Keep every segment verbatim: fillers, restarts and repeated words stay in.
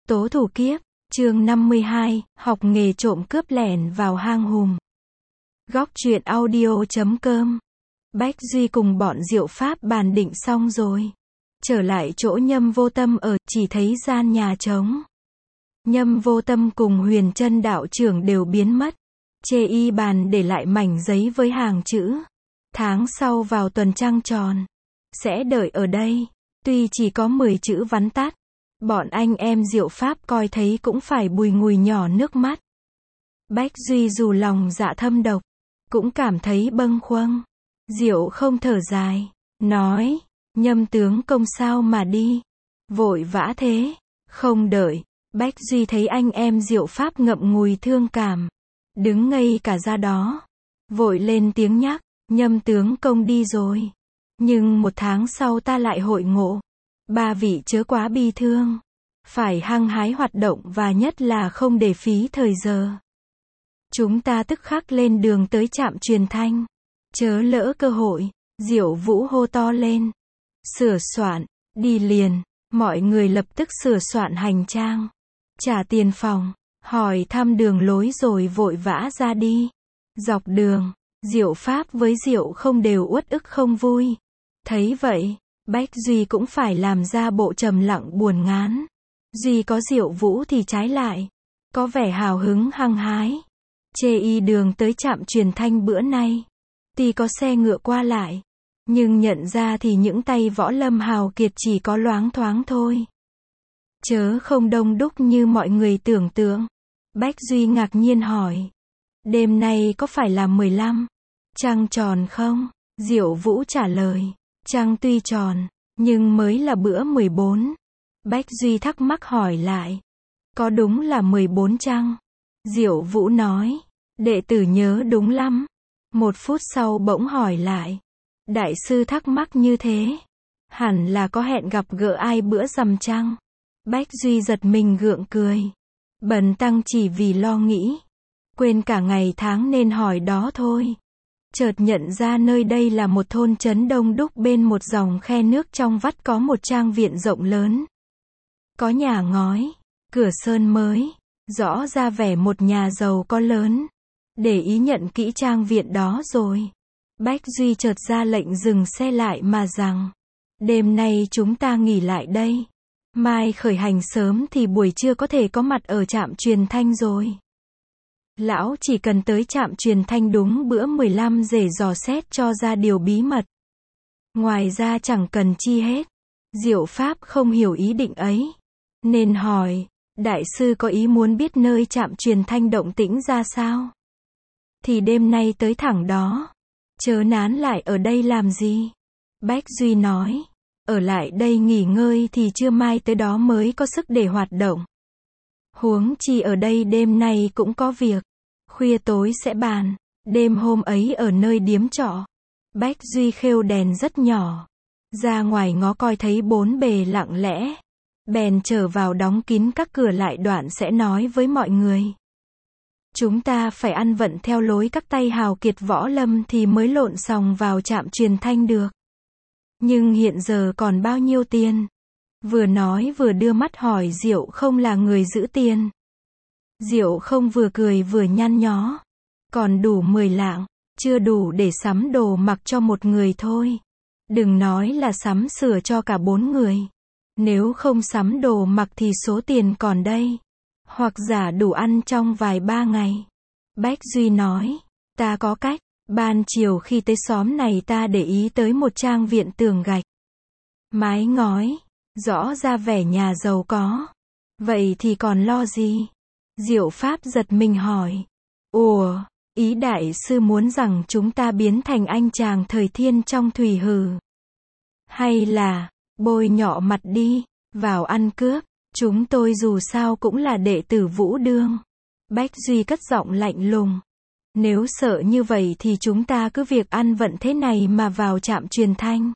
Tố thủ kiếp, chương năm mươi hai, học nghề trộm cướp lẻn vào hang hùm. Góc truyện audio chấm com. Bách Duy cùng bọn Diệu Pháp bàn định xong rồi. Trở lại chỗ Nhâm Vô Tâm ở, chỉ thấy gian nhà trống. Nhâm Vô Tâm cùng Huyền Trân đạo trưởng đều biến mất. Chê y bàn để lại mảnh giấy với hàng chữ. Tháng sau vào tuần trăng tròn. Sẽ đợi ở đây. Tuy chỉ có mười chữ vắn tắt. Bọn anh em Diệu Pháp coi thấy cũng phải bùi ngùi nhỏ nước mắt. Bách Duy dù lòng dạ thâm độc, cũng cảm thấy bâng khuâng. Diệu không thở dài, nói, Nhâm tướng công sao mà đi, vội vã thế, không đợi. Bách Duy thấy anh em Diệu Pháp ngậm ngùi thương cảm, đứng ngây cả ra đó, vội lên tiếng nhắc, Nhâm tướng công đi rồi, nhưng một tháng sau ta lại hội ngộ. Ba vị chớ quá bi thương, phải hăng hái hoạt động và nhất là không để phí thời giờ. Chúng ta tức khắc lên đường tới trạm truyền thanh, chớ lỡ cơ hội. Diệu Vũ hô to lên, sửa soạn, đi liền. Mọi người lập tức sửa soạn hành trang, trả tiền phòng, hỏi thăm đường lối rồi vội vã ra đi. Dọc đường, Diệu Pháp với Diệu không đều uất ức không vui. Thấy vậy, Bách Duy cũng phải làm ra bộ trầm lặng buồn ngán. Duy có Diệu Vũ thì trái lại, có vẻ hào hứng hăng hái. Chê y đường tới trạm truyền thanh bữa nay, tuy có xe ngựa qua lại, nhưng nhận ra thì những tay võ lâm hào kiệt chỉ có loáng thoáng thôi. Chớ không đông đúc như mọi người tưởng tượng. Bách Duy ngạc nhiên hỏi, đêm nay có phải là mười lăm trăng tròn không? Diệu Vũ trả lời, trăng tuy tròn, nhưng mới là bữa mười bốn. Bách Duy thắc mắc hỏi lại, có đúng là mười bốn trăng? Diệu Vũ nói, đệ tử nhớ đúng lắm. Một phút sau bỗng hỏi lại, đại sư thắc mắc như thế, hẳn là có hẹn gặp gỡ ai bữa rằm trăng? Bách Duy giật mình gượng cười, bần tăng chỉ vì lo nghĩ, quên cả ngày tháng nên hỏi đó thôi. Chợt nhận ra nơi đây là một thôn trấn đông đúc, bên một dòng khe nước trong vắt có một trang viện rộng lớn. Có nhà ngói, cửa sơn mới, rõ ra vẻ một nhà giàu có lớn. Để ý nhận kỹ trang viện đó rồi, Bách Duy chợt ra lệnh dừng xe lại mà rằng, đêm nay chúng ta nghỉ lại đây. Mai khởi hành sớm thì buổi trưa có thể có mặt ở trạm truyền thanh rồi. Lão chỉ cần tới trạm truyền thanh đúng bữa mười lăm để dò xét cho ra điều bí mật. Ngoài ra chẳng cần chi hết. Diệu Pháp không hiểu ý định ấy, nên hỏi, đại sư có ý muốn biết nơi trạm truyền thanh động tĩnh ra sao? Thì đêm nay tới thẳng đó, chớ nán lại ở đây làm gì? Bách Duy nói, ở lại đây nghỉ ngơi thì trưa mai tới đó mới có sức để hoạt động. Huống chi ở đây đêm nay cũng có việc, khuya tối sẽ bàn. Đêm hôm ấy ở nơi điếm trọ, Bách Duy khêu đèn rất nhỏ, ra ngoài ngó coi thấy bốn bề lặng lẽ, bèn trở vào đóng kín các cửa lại, đoạn sẽ nói với mọi người. Chúng ta phải ăn vận theo lối các tay hào kiệt võ lâm thì mới lộn sòng vào trạm truyền thanh được. Nhưng hiện giờ còn bao nhiêu tiền? Vừa nói vừa đưa mắt hỏi Diệu không là người giữ tiền. Diệu không vừa cười vừa nhăn nhó. Còn đủ mười lạng, chưa đủ để sắm đồ mặc cho một người thôi. Đừng nói là sắm sửa cho cả bốn người. Nếu không sắm đồ mặc thì số tiền còn đây. Hoặc giả đủ ăn trong vài ba ngày. Bách Duy nói, ta có cách. Ban chiều khi tới xóm này ta để ý tới một trang viện tường gạch, mái ngói, rõ ra vẻ nhà giàu có. Vậy thì còn lo gì? Diệu Pháp giật mình hỏi, ủa, ý đại sư muốn rằng chúng ta biến thành anh chàng thời thiên trong thủy hử? Hay là, bôi nhọ mặt đi, vào ăn cướp? Chúng tôi dù sao cũng là đệ tử Vũ Đương. Bách Duy cất giọng lạnh lùng. Nếu sợ như vậy thì chúng ta cứ việc ăn vận thế này mà vào trạm truyền thanh.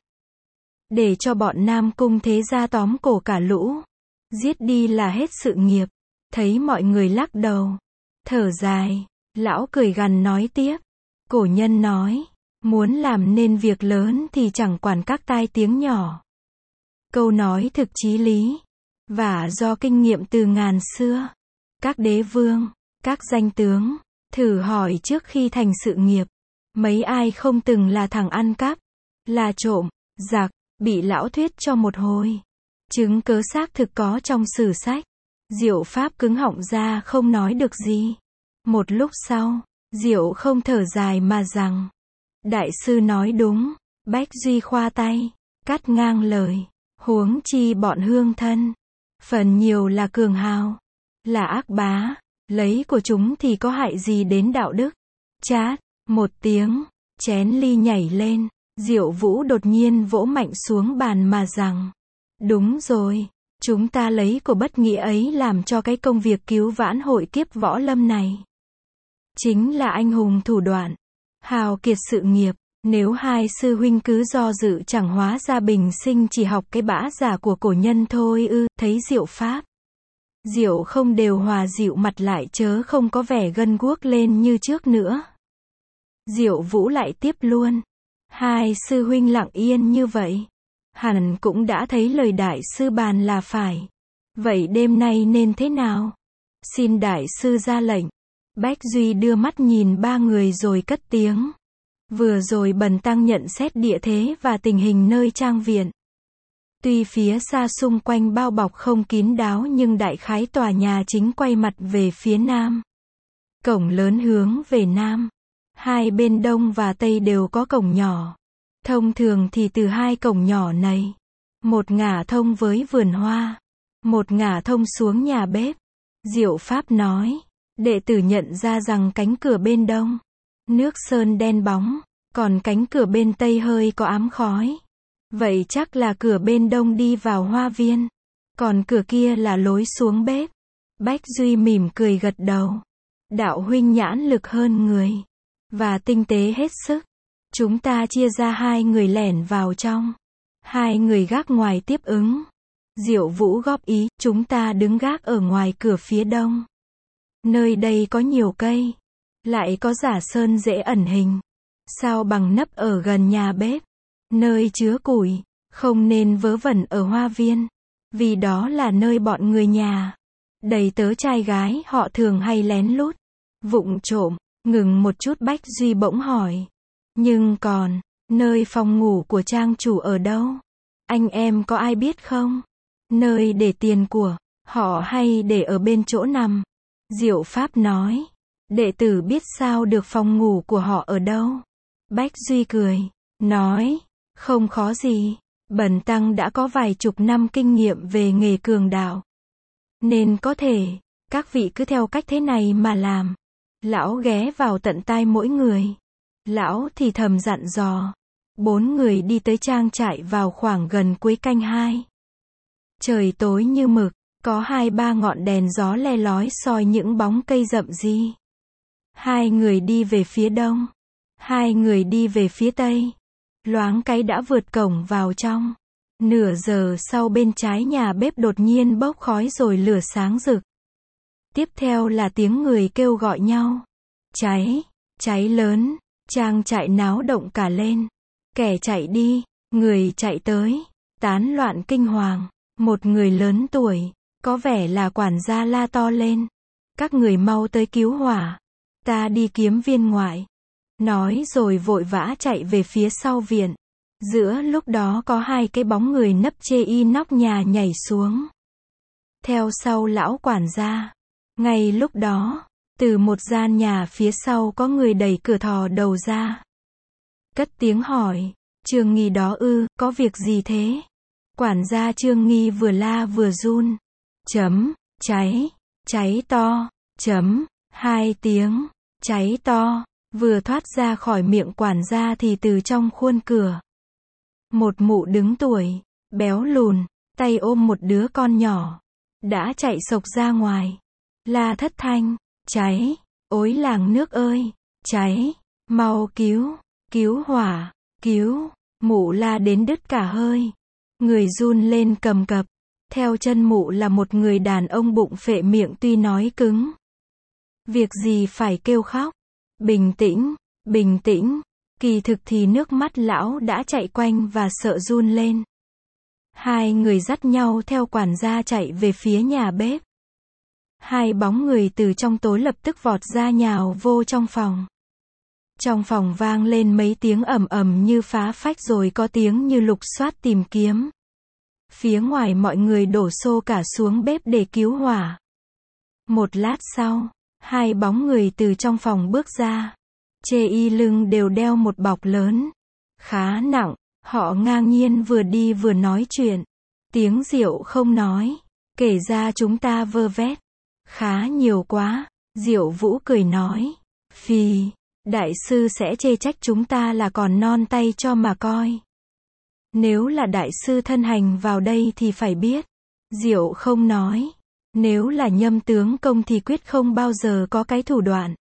Để cho bọn Nam Cung thế gia tóm cổ cả lũ. Giết đi là hết sự nghiệp. Thấy mọi người lắc đầu, thở dài, lão cười gằn nói tiếp. Cổ nhân nói, muốn làm nên việc lớn thì chẳng quản các tai tiếng nhỏ. Câu nói thực chí lý. và do kinh nghiệm từ ngàn xưa. Các đế vương, các danh tướng, thử hỏi trước khi thành sự nghiệp, mấy ai không từng là thằng ăn cắp, là trộm, giặc, bị lão thuyết cho một hồi. Chứng cớ xác thực có trong sử sách. Diệu Pháp cứng họng ra không nói được gì. Một lúc sau, Diệu không thở dài mà rằng, đại sư nói đúng. Bách Duy khoa tay, cắt ngang lời, huống chi bọn hương thân, phần nhiều là cường hào, là ác bá, lấy của chúng thì có hại gì đến đạo đức. Chát, một tiếng, chén ly nhảy lên, Diệu Vũ đột nhiên vỗ mạnh xuống bàn mà rằng, đúng rồi, chúng ta lấy của bất nghĩa ấy làm cho cái công việc cứu vãn hội kiếp võ lâm này. Chính là anh hùng thủ đoạn, hào kiệt sự nghiệp. Nếu hai sư huynh cứ do dự chẳng hóa ra bình sinh chỉ học cái bã giả của cổ nhân thôi ư. Thấy Diệu Pháp, Diệu không đều hòa dịu mặt lại chớ không có vẻ gân guốc lên như trước nữa. Diệu Vũ lại tiếp luôn, hai sư huynh lặng yên như vậy, hẳn cũng đã thấy lời đại sư bàn là phải. Vậy đêm nay nên thế nào? Xin đại sư ra lệnh. Bách Duy đưa mắt nhìn ba người rồi cất tiếng. Vừa rồi bần tăng nhận xét địa thế và tình hình nơi trang viện. Tuy phía xa xung quanh bao bọc không kín đáo nhưng đại khái tòa nhà chính quay mặt về phía nam. Cổng lớn hướng về nam. Hai bên đông và tây đều có cổng nhỏ. Thông thường thì từ hai cổng nhỏ này, một ngả thông với vườn hoa, một ngả thông xuống nhà bếp. Diệu Pháp nói, đệ tử nhận ra rằng cánh cửa bên đông, nước sơn đen bóng, còn cánh cửa bên tây hơi có ám khói. Vậy chắc là cửa bên đông đi vào hoa viên, còn cửa kia là lối xuống bếp. Bách Duy mỉm cười gật đầu. Đạo huynh nhãn lực hơn người, và tinh tế hết sức. Chúng ta chia ra hai người lẻn vào trong, hai người gác ngoài tiếp ứng. Diệu Vũ góp ý, chúng ta đứng gác ở ngoài cửa phía đông. Nơi đây có nhiều cây, lại có giả sơn dễ ẩn hình. Sao bằng nấp ở gần nhà bếp, nơi chứa củi, không nên vớ vẩn ở hoa viên, vì đó là nơi bọn người nhà, đầy tớ trai gái họ thường hay lén lút, vụng trộm. Ngừng một chút Bách Duy bỗng hỏi, nhưng còn, nơi phòng ngủ của trang chủ ở đâu? Anh em có ai biết không? Nơi để tiền của họ hay để ở bên chỗ nằm? Diệu Pháp nói, đệ tử biết sao được phòng ngủ của họ ở đâu. Bách Duy cười, nói, không khó gì, bần tăng đã có vài chục năm kinh nghiệm về nghề cường đạo, nên có thể, các vị cứ theo cách thế này mà làm. Lão ghé vào tận tai mỗi người. Lão thì thầm dặn dò. Bốn người đi tới trang trại vào khoảng gần cuối canh hai. Trời tối như mực, có hai ba ngọn đèn gió le lói soi những bóng cây rậm ri. Hai người đi về phía đông, hai người đi về phía tây. Loáng cái đã vượt cổng vào trong. Nửa giờ sau bên trái nhà bếp đột nhiên bốc khói rồi lửa sáng rực. Tiếp theo là tiếng người kêu gọi nhau. Cháy, cháy lớn, trang trại náo động cả lên. Kẻ chạy đi, người chạy tới, tán loạn kinh hoàng. Một người lớn tuổi, có vẻ là quản gia la to lên. Các người mau tới cứu hỏa. Ta đi kiếm viên ngoại. Nói rồi vội vã chạy về phía sau viện. Giữa lúc đó có hai cái bóng người nấp chê y nóc nhà nhảy xuống. Theo sau lão quản gia. Ngay lúc đó, từ một gian nhà phía sau có người đẩy cửa thò đầu ra. Cất tiếng hỏi, Trương Nghi đó ư, có việc gì thế? Quản gia Trương Nghi vừa la vừa run. Chấm, cháy, cháy to, chấm, hai tiếng, cháy to, vừa thoát ra khỏi miệng quản gia thì từ trong khuôn cửa. Một mụ đứng tuổi, béo lùn, tay ôm một đứa con nhỏ, đã chạy sộc ra ngoài. La thất thanh, cháy, ối làng nước ơi, cháy, mau cứu, cứu hỏa, cứu, mụ la đến đứt cả hơi. Người run lên cầm cập, theo chân mụ là một người đàn ông bụng phệ miệng tuy nói cứng. Việc gì phải kêu khóc, bình tĩnh, bình tĩnh, kỳ thực thì nước mắt lão đã chạy quanh và sợ run lên. Hai người dắt nhau theo quản gia chạy về phía nhà bếp. Hai bóng người từ trong tối lập tức vọt ra nhào vô trong phòng. Trong phòng vang lên mấy tiếng ầm ầm như phá phách rồi có tiếng như lục soát tìm kiếm. Phía ngoài mọi người đổ xô cả xuống bếp để cứu hỏa. Một lát sau, hai bóng người từ trong phòng bước ra. Chê y lưng đều đeo một bọc lớn, khá nặng, họ ngang nhiên vừa đi vừa nói chuyện. Tiếng Diệu không nói, kể ra chúng ta vơ vét. Khá nhiều quá, Diệu Vũ cười nói. Phì, đại sư sẽ chê trách chúng ta là còn non tay cho mà coi. Nếu là đại sư thân hành vào đây thì phải biết. Diệu không nói. Nếu là Nhâm tướng công thì quyết không bao giờ có cái thủ đoạn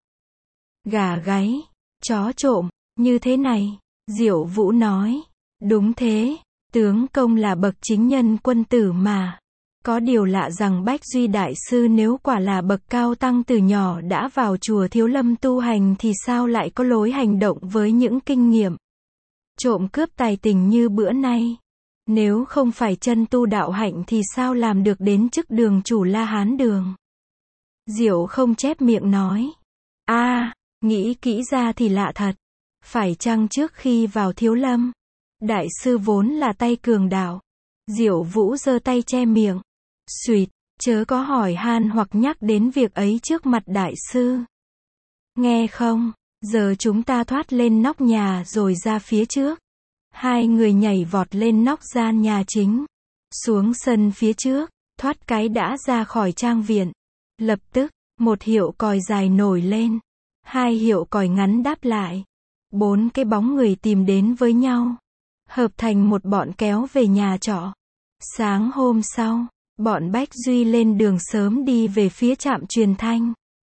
gà gáy, chó trộm, như thế này. Diệu Vũ nói. Đúng thế, tướng công là bậc chính nhân quân tử mà. Có điều lạ rằng Bách Duy đại sư nếu quả là bậc cao tăng từ nhỏ đã vào chùa Thiếu Lâm tu hành thì sao lại có lối hành động với những kinh nghiệm trộm cướp tài tình như bữa nay. Nếu không phải chân tu đạo hạnh thì sao làm được đến chức đường chủ La Hán đường. Diệu không chép miệng nói. a à, nghĩ kỹ ra thì lạ thật. Phải chăng trước khi vào Thiếu Lâm, đại sư vốn là tay cường đạo? Diệu Vũ giơ tay che miệng. Xuyệt, chớ có hỏi han hoặc nhắc đến việc ấy trước mặt đại sư. Nghe không, giờ chúng ta thoát lên nóc nhà rồi ra phía trước. Hai người nhảy vọt lên nóc gian nhà chính, xuống sân phía trước, thoát cái đã ra khỏi trang viện. Lập tức, một hiệu còi dài nổi lên, hai hiệu còi ngắn đáp lại. Bốn cái bóng người tìm đến với nhau, hợp thành một bọn kéo về nhà trọ. Sáng hôm sau, bọn Bách Duy lên đường sớm đi về phía trạm truyền thanh.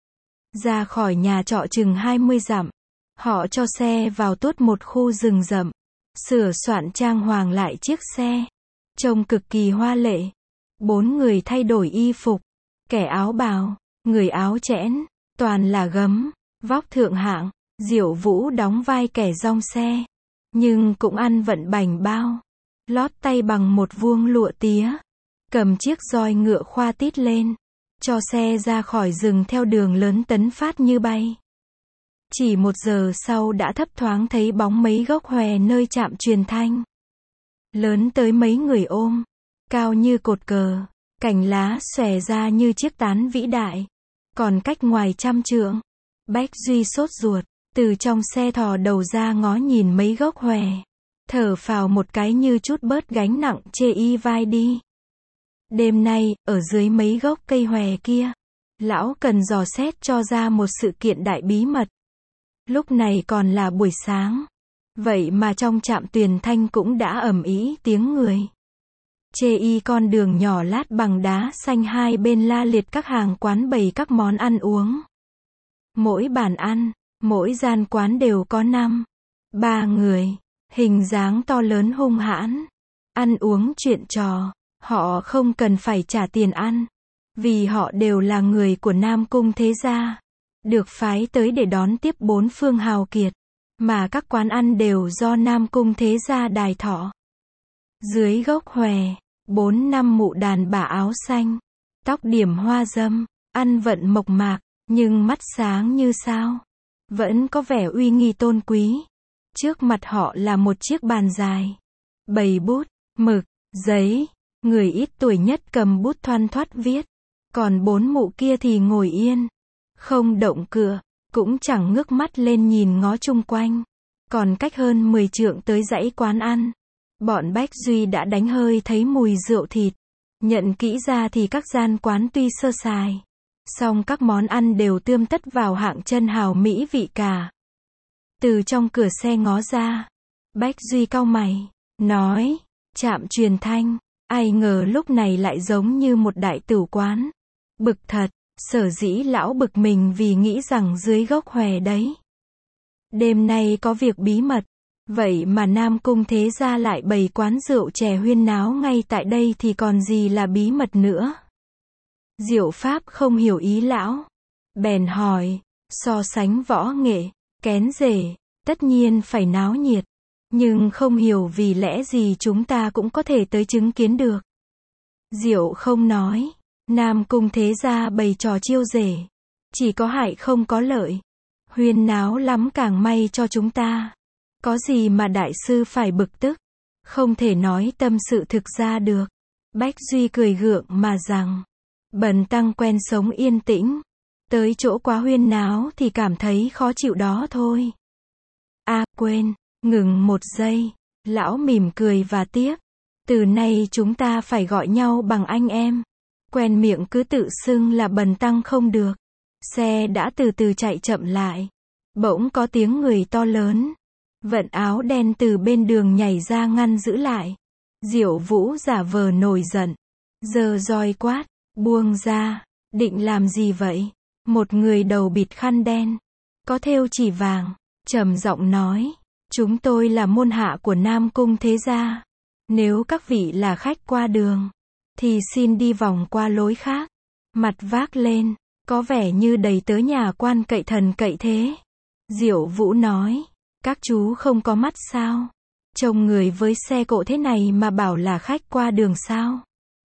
Ra khỏi nhà trọ chừng hai mươi dặm, họ cho xe vào tuốt một khu rừng rậm, sửa soạn trang hoàng lại chiếc xe, trông cực kỳ hoa lệ. Bốn người thay đổi y phục, kẻ áo bào, người áo chẽn, toàn là gấm, vóc thượng hạng. Diệu Vũ đóng vai kẻ rong xe, nhưng cũng ăn vận bảnh bao, lót tay bằng một vuông lụa tía, cầm chiếc roi ngựa khoa tít lên, cho xe ra khỏi rừng theo đường lớn tấn phát như bay. Chỉ một giờ sau đã thấp thoáng thấy bóng mấy gốc hòe nơi trạm truyền thanh. Lớn tới mấy người ôm, cao như cột cờ, cành lá xòe ra như chiếc tán vĩ đại. Còn cách ngoài trăm trượng, Bách Duy sốt ruột, từ trong xe thò đầu ra ngó nhìn mấy gốc hòe, thở phào một cái như chút bớt gánh nặng chê y vai đi. Đêm nay, ở dưới mấy gốc cây hòe kia, lão cần dò xét cho ra một sự kiện đại bí mật. Lúc này còn là buổi sáng, vậy mà trong trạm truyền thanh cũng đã ầm ĩ tiếng người. Chê y con đường nhỏ lát bằng đá xanh hai bên la liệt các hàng quán bày các món ăn uống. Mỗi bàn ăn, mỗi gian quán đều có năm, ba người, hình dáng to lớn hung hãn, ăn uống chuyện trò, họ không cần phải trả tiền ăn, vì họ đều là người của Nam Cung thế gia, được phái tới để đón tiếp bốn phương hào kiệt, mà các quán ăn đều do Nam Cung thế gia đài thọ. Dưới gốc hòe, bốn năm mụ đàn bà áo xanh, tóc điểm hoa dâm, ăn vận mộc mạc, nhưng mắt sáng như sao, vẫn có vẻ uy nghi tôn quý. Trước mặt họ là một chiếc bàn dài, bày bút, mực, giấy, người ít tuổi nhất cầm bút thoăn thoắt viết, còn bốn mụ kia thì ngồi yên, không động cựa, cũng chẳng ngước mắt lên nhìn ngó chung quanh. Còn cách hơn mười trượng tới dãy quán ăn, bọn Bách Duy đã đánh hơi thấy mùi rượu thịt. Nhận kỹ ra thì các gian quán tuy sơ sài, song các món ăn đều tươm tất vào hạng chân hào mỹ vị cả. Từ trong cửa xe ngó ra, Bách Duy cau mày, nói, trạm truyền thanh, ai ngờ lúc này lại giống như một đại tửu quán. Bực thật, sở dĩ lão bực mình vì nghĩ rằng dưới gốc hòe đấy, đêm nay có việc bí mật. Vậy mà Nam Cung thế gia lại bày quán rượu chè huyên náo ngay tại đây thì còn gì là bí mật nữa. Diệu Pháp không hiểu ý lão, bèn hỏi, so sánh võ nghệ, kén rể, tất nhiên phải náo nhiệt. Nhưng không hiểu vì lẽ gì chúng ta cũng có thể tới chứng kiến được. Diệu không nói. Nam Cung thế gia bày trò chiêu rể. Chỉ có hại không có lợi. Huyên náo lắm càng may cho chúng ta. Có gì mà đại sư phải bực tức. Không thể nói tâm sự thực ra được. Bách Duy cười gượng mà rằng. Bần tăng quen sống yên tĩnh. Tới chỗ quá huyên náo thì cảm thấy khó chịu đó thôi. À quên, ngừng một giây. Lão mỉm cười và tiếp. Từ nay chúng ta phải gọi nhau bằng anh em. Quen miệng cứ tự xưng là bần tăng không được. Xe đã từ từ chạy chậm lại. Bỗng có tiếng người to lớn. Vận áo đen từ bên đường nhảy ra ngăn giữ lại. Diệu Vũ giả vờ nổi giận. Giơ roi quát. Buông ra. Định làm gì vậy? Một người đầu bịt khăn đen. Có thêu chỉ vàng. Trầm giọng nói. Chúng tôi là môn hạ của Nam Cung thế gia. Nếu các vị là khách qua đường. Thì xin đi vòng qua lối khác. Mặt vác lên. Có vẻ như đầy tớ nhà quan cậy thần cậy thế. Diệu Vũ nói. Các chú không có mắt sao? Trông người với xe cộ thế này mà bảo là khách qua đường sao?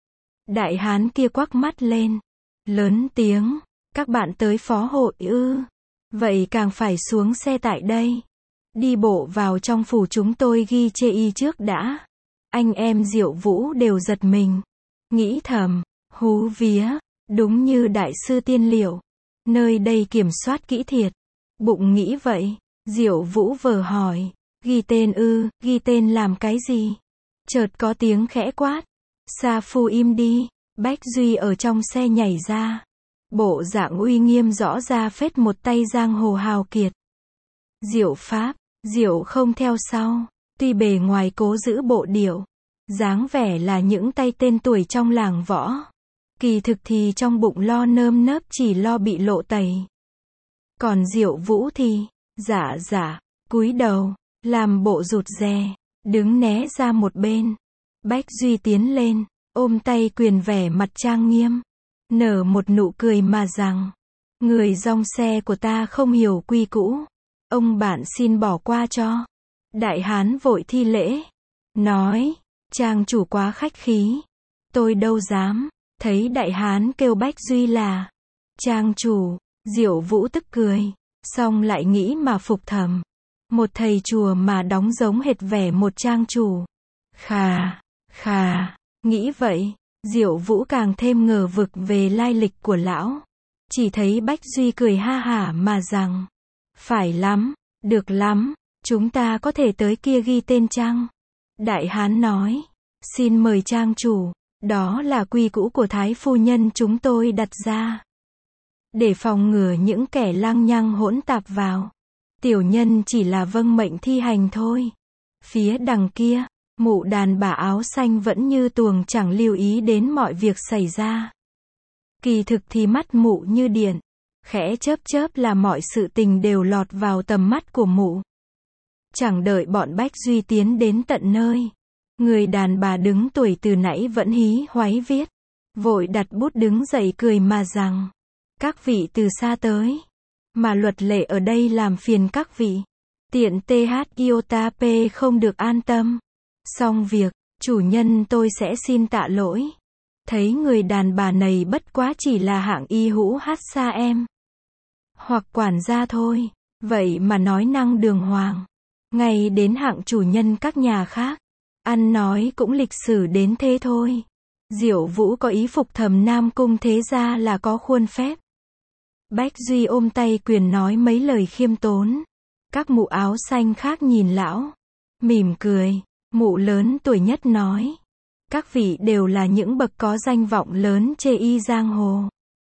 Đại hán kia quắc mắt lên. Lớn tiếng. Các bạn tới phó hội ư? Vậy càng phải xuống xe tại đây. Đi bộ vào trong phủ chúng tôi ghi chê y trước đã. Anh em Diệu Vũ đều giật mình. Nghĩ thầm. Hú vía. Đúng như đại sư tiên liệu. Nơi đây kiểm soát kỹ thiệt. Bụng nghĩ vậy. Diệu Vũ vờ hỏi. Ghi tên ư, ghi tên làm cái gì? Chợt có tiếng khẽ quát. Sa Phu im đi. Bách Duy ở trong xe nhảy ra. Bộ dạng uy nghiêm rõ ra phết một tay giang hồ hào kiệt. Diệu Pháp, Diệu không theo sau. Tuy bề ngoài cố giữ bộ điệu. Dáng vẻ là những tay tên tuổi trong làng võ. Kỳ thực thì trong bụng lo nơm nớp chỉ lo bị lộ tẩy. Còn Diệu Vũ thì, dạ dạ, cúi đầu, làm bộ rụt rè, đứng né ra một bên. Bách Duy tiến lên, ôm tay quyền vẻ mặt trang nghiêm, nở một nụ cười mà rằng, người dòng xe của ta không hiểu quy cũ, ông bạn xin bỏ qua cho. Đại hán vội thi lễ, nói, trang chủ quá khách khí, tôi đâu dám. Thấy đại hán kêu Bách Duy là trang chủ, Diệu Vũ tức cười, xong lại nghĩ mà phục thầm. Một thầy chùa mà đóng giống hệt vẻ một trang chủ. Khà, khà, nghĩ vậy, Diệu Vũ càng thêm ngờ vực về lai lịch của lão. Chỉ thấy Bách Duy cười ha hả mà rằng, phải lắm, được lắm, chúng ta có thể tới kia ghi tên chăng? Đại hán nói, xin mời trang chủ. Đó là quy cũ của Thái phu nhân chúng tôi đặt ra. Để phòng ngừa những kẻ lăng nhăng hỗn tạp vào. Tiểu nhân chỉ là vâng mệnh thi hành thôi. Phía đằng kia, mụ đàn bà áo xanh vẫn như tuồng chẳng lưu ý đến mọi việc xảy ra. Kỳ thực thì mắt mụ như điện. Khẽ chớp chớp là mọi sự tình đều lọt vào tầm mắt của mụ. Chẳng đợi bọn Bách Duy tiến đến tận nơi. Người đàn bà đứng tuổi từ nãy vẫn hí hoáy viết. Vội đặt bút đứng dậy cười mà rằng. Các vị từ xa tới. Mà luật lệ ở đây làm phiền các vị. Tiện tê hát iota pê không được an tâm. Xong việc, chủ nhân tôi sẽ xin tạ lỗi. Thấy người đàn bà này bất quá chỉ là hạng y hũ hát xa em. Hoặc quản gia thôi. Vậy mà nói năng đường hoàng. Ngay đến hạng chủ nhân các nhà khác. Ăn nói cũng lịch sử đến thế thôi. Diệu Vũ có ý phục thầm Nam Cung thế gia là có khuôn phép. Bách Duy ôm tay quyền nói mấy lời khiêm tốn. Các mụ áo xanh khác nhìn lão. Mỉm cười. Mụ lớn tuổi nhất nói. Các vị đều là những bậc có danh vọng lớn chê y giang hồ.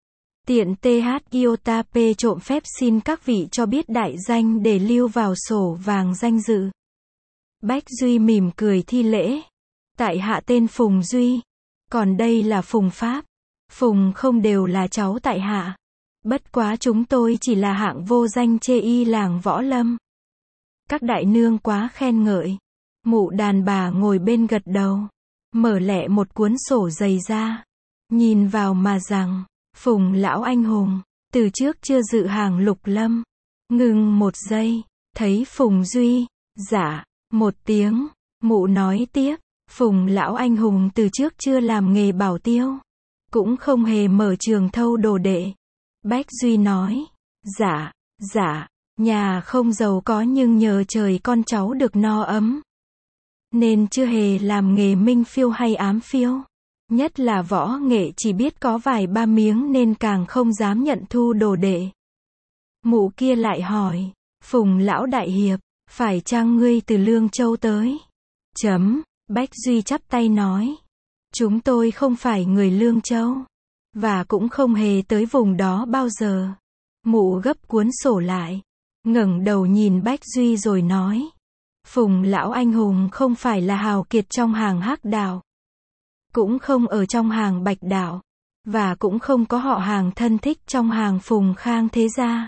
Tiện tê hát iota pê trộm phép xin các vị cho biết đại danh để lưu vào sổ vàng danh dự. Bách Duy mỉm cười thi lễ. Tại hạ tên Phùng Duy. Còn đây là Phùng Pháp. Phùng không đều là cháu tại hạ. Bất quá chúng tôi chỉ là hạng vô danh chê y làng võ lâm. Các đại nương quá khen ngợi. Mụ đàn bà ngồi bên gật đầu. Mở lẹ một cuốn sổ dày ra. Nhìn vào mà rằng. Phùng lão anh hùng. Từ trước chưa dự hàng lục lâm. Ngừng một giây. Thấy Phùng Duy. Dạ. Một tiếng, mụ nói tiếp, Phùng lão anh hùng từ trước chưa làm nghề bảo tiêu, cũng không hề mở trường thâu đồ đệ. Bách Duy nói, dạ, dạ, nhà không giàu có nhưng nhờ trời con cháu được no ấm, nên chưa hề làm nghề minh phiêu hay ám phiêu. Nhất là võ nghệ chỉ biết có vài ba miếng nên càng không dám nhận thu đồ đệ. Mụ kia lại hỏi, Phùng lão đại hiệp, phải chăng ngươi từ Lương Châu tới? Chấm, Bách Duy chắp tay nói, chúng tôi không phải người Lương Châu, và cũng không hề tới vùng đó bao giờ. Mụ gấp cuốn sổ lại, ngẩng đầu nhìn Bách Duy rồi nói, Phùng lão anh hùng không phải là hào kiệt trong hàng Hắc đạo, cũng không ở trong hàng Bạch đạo, và cũng không có họ hàng thân thích trong hàng Phùng Khang thế gia.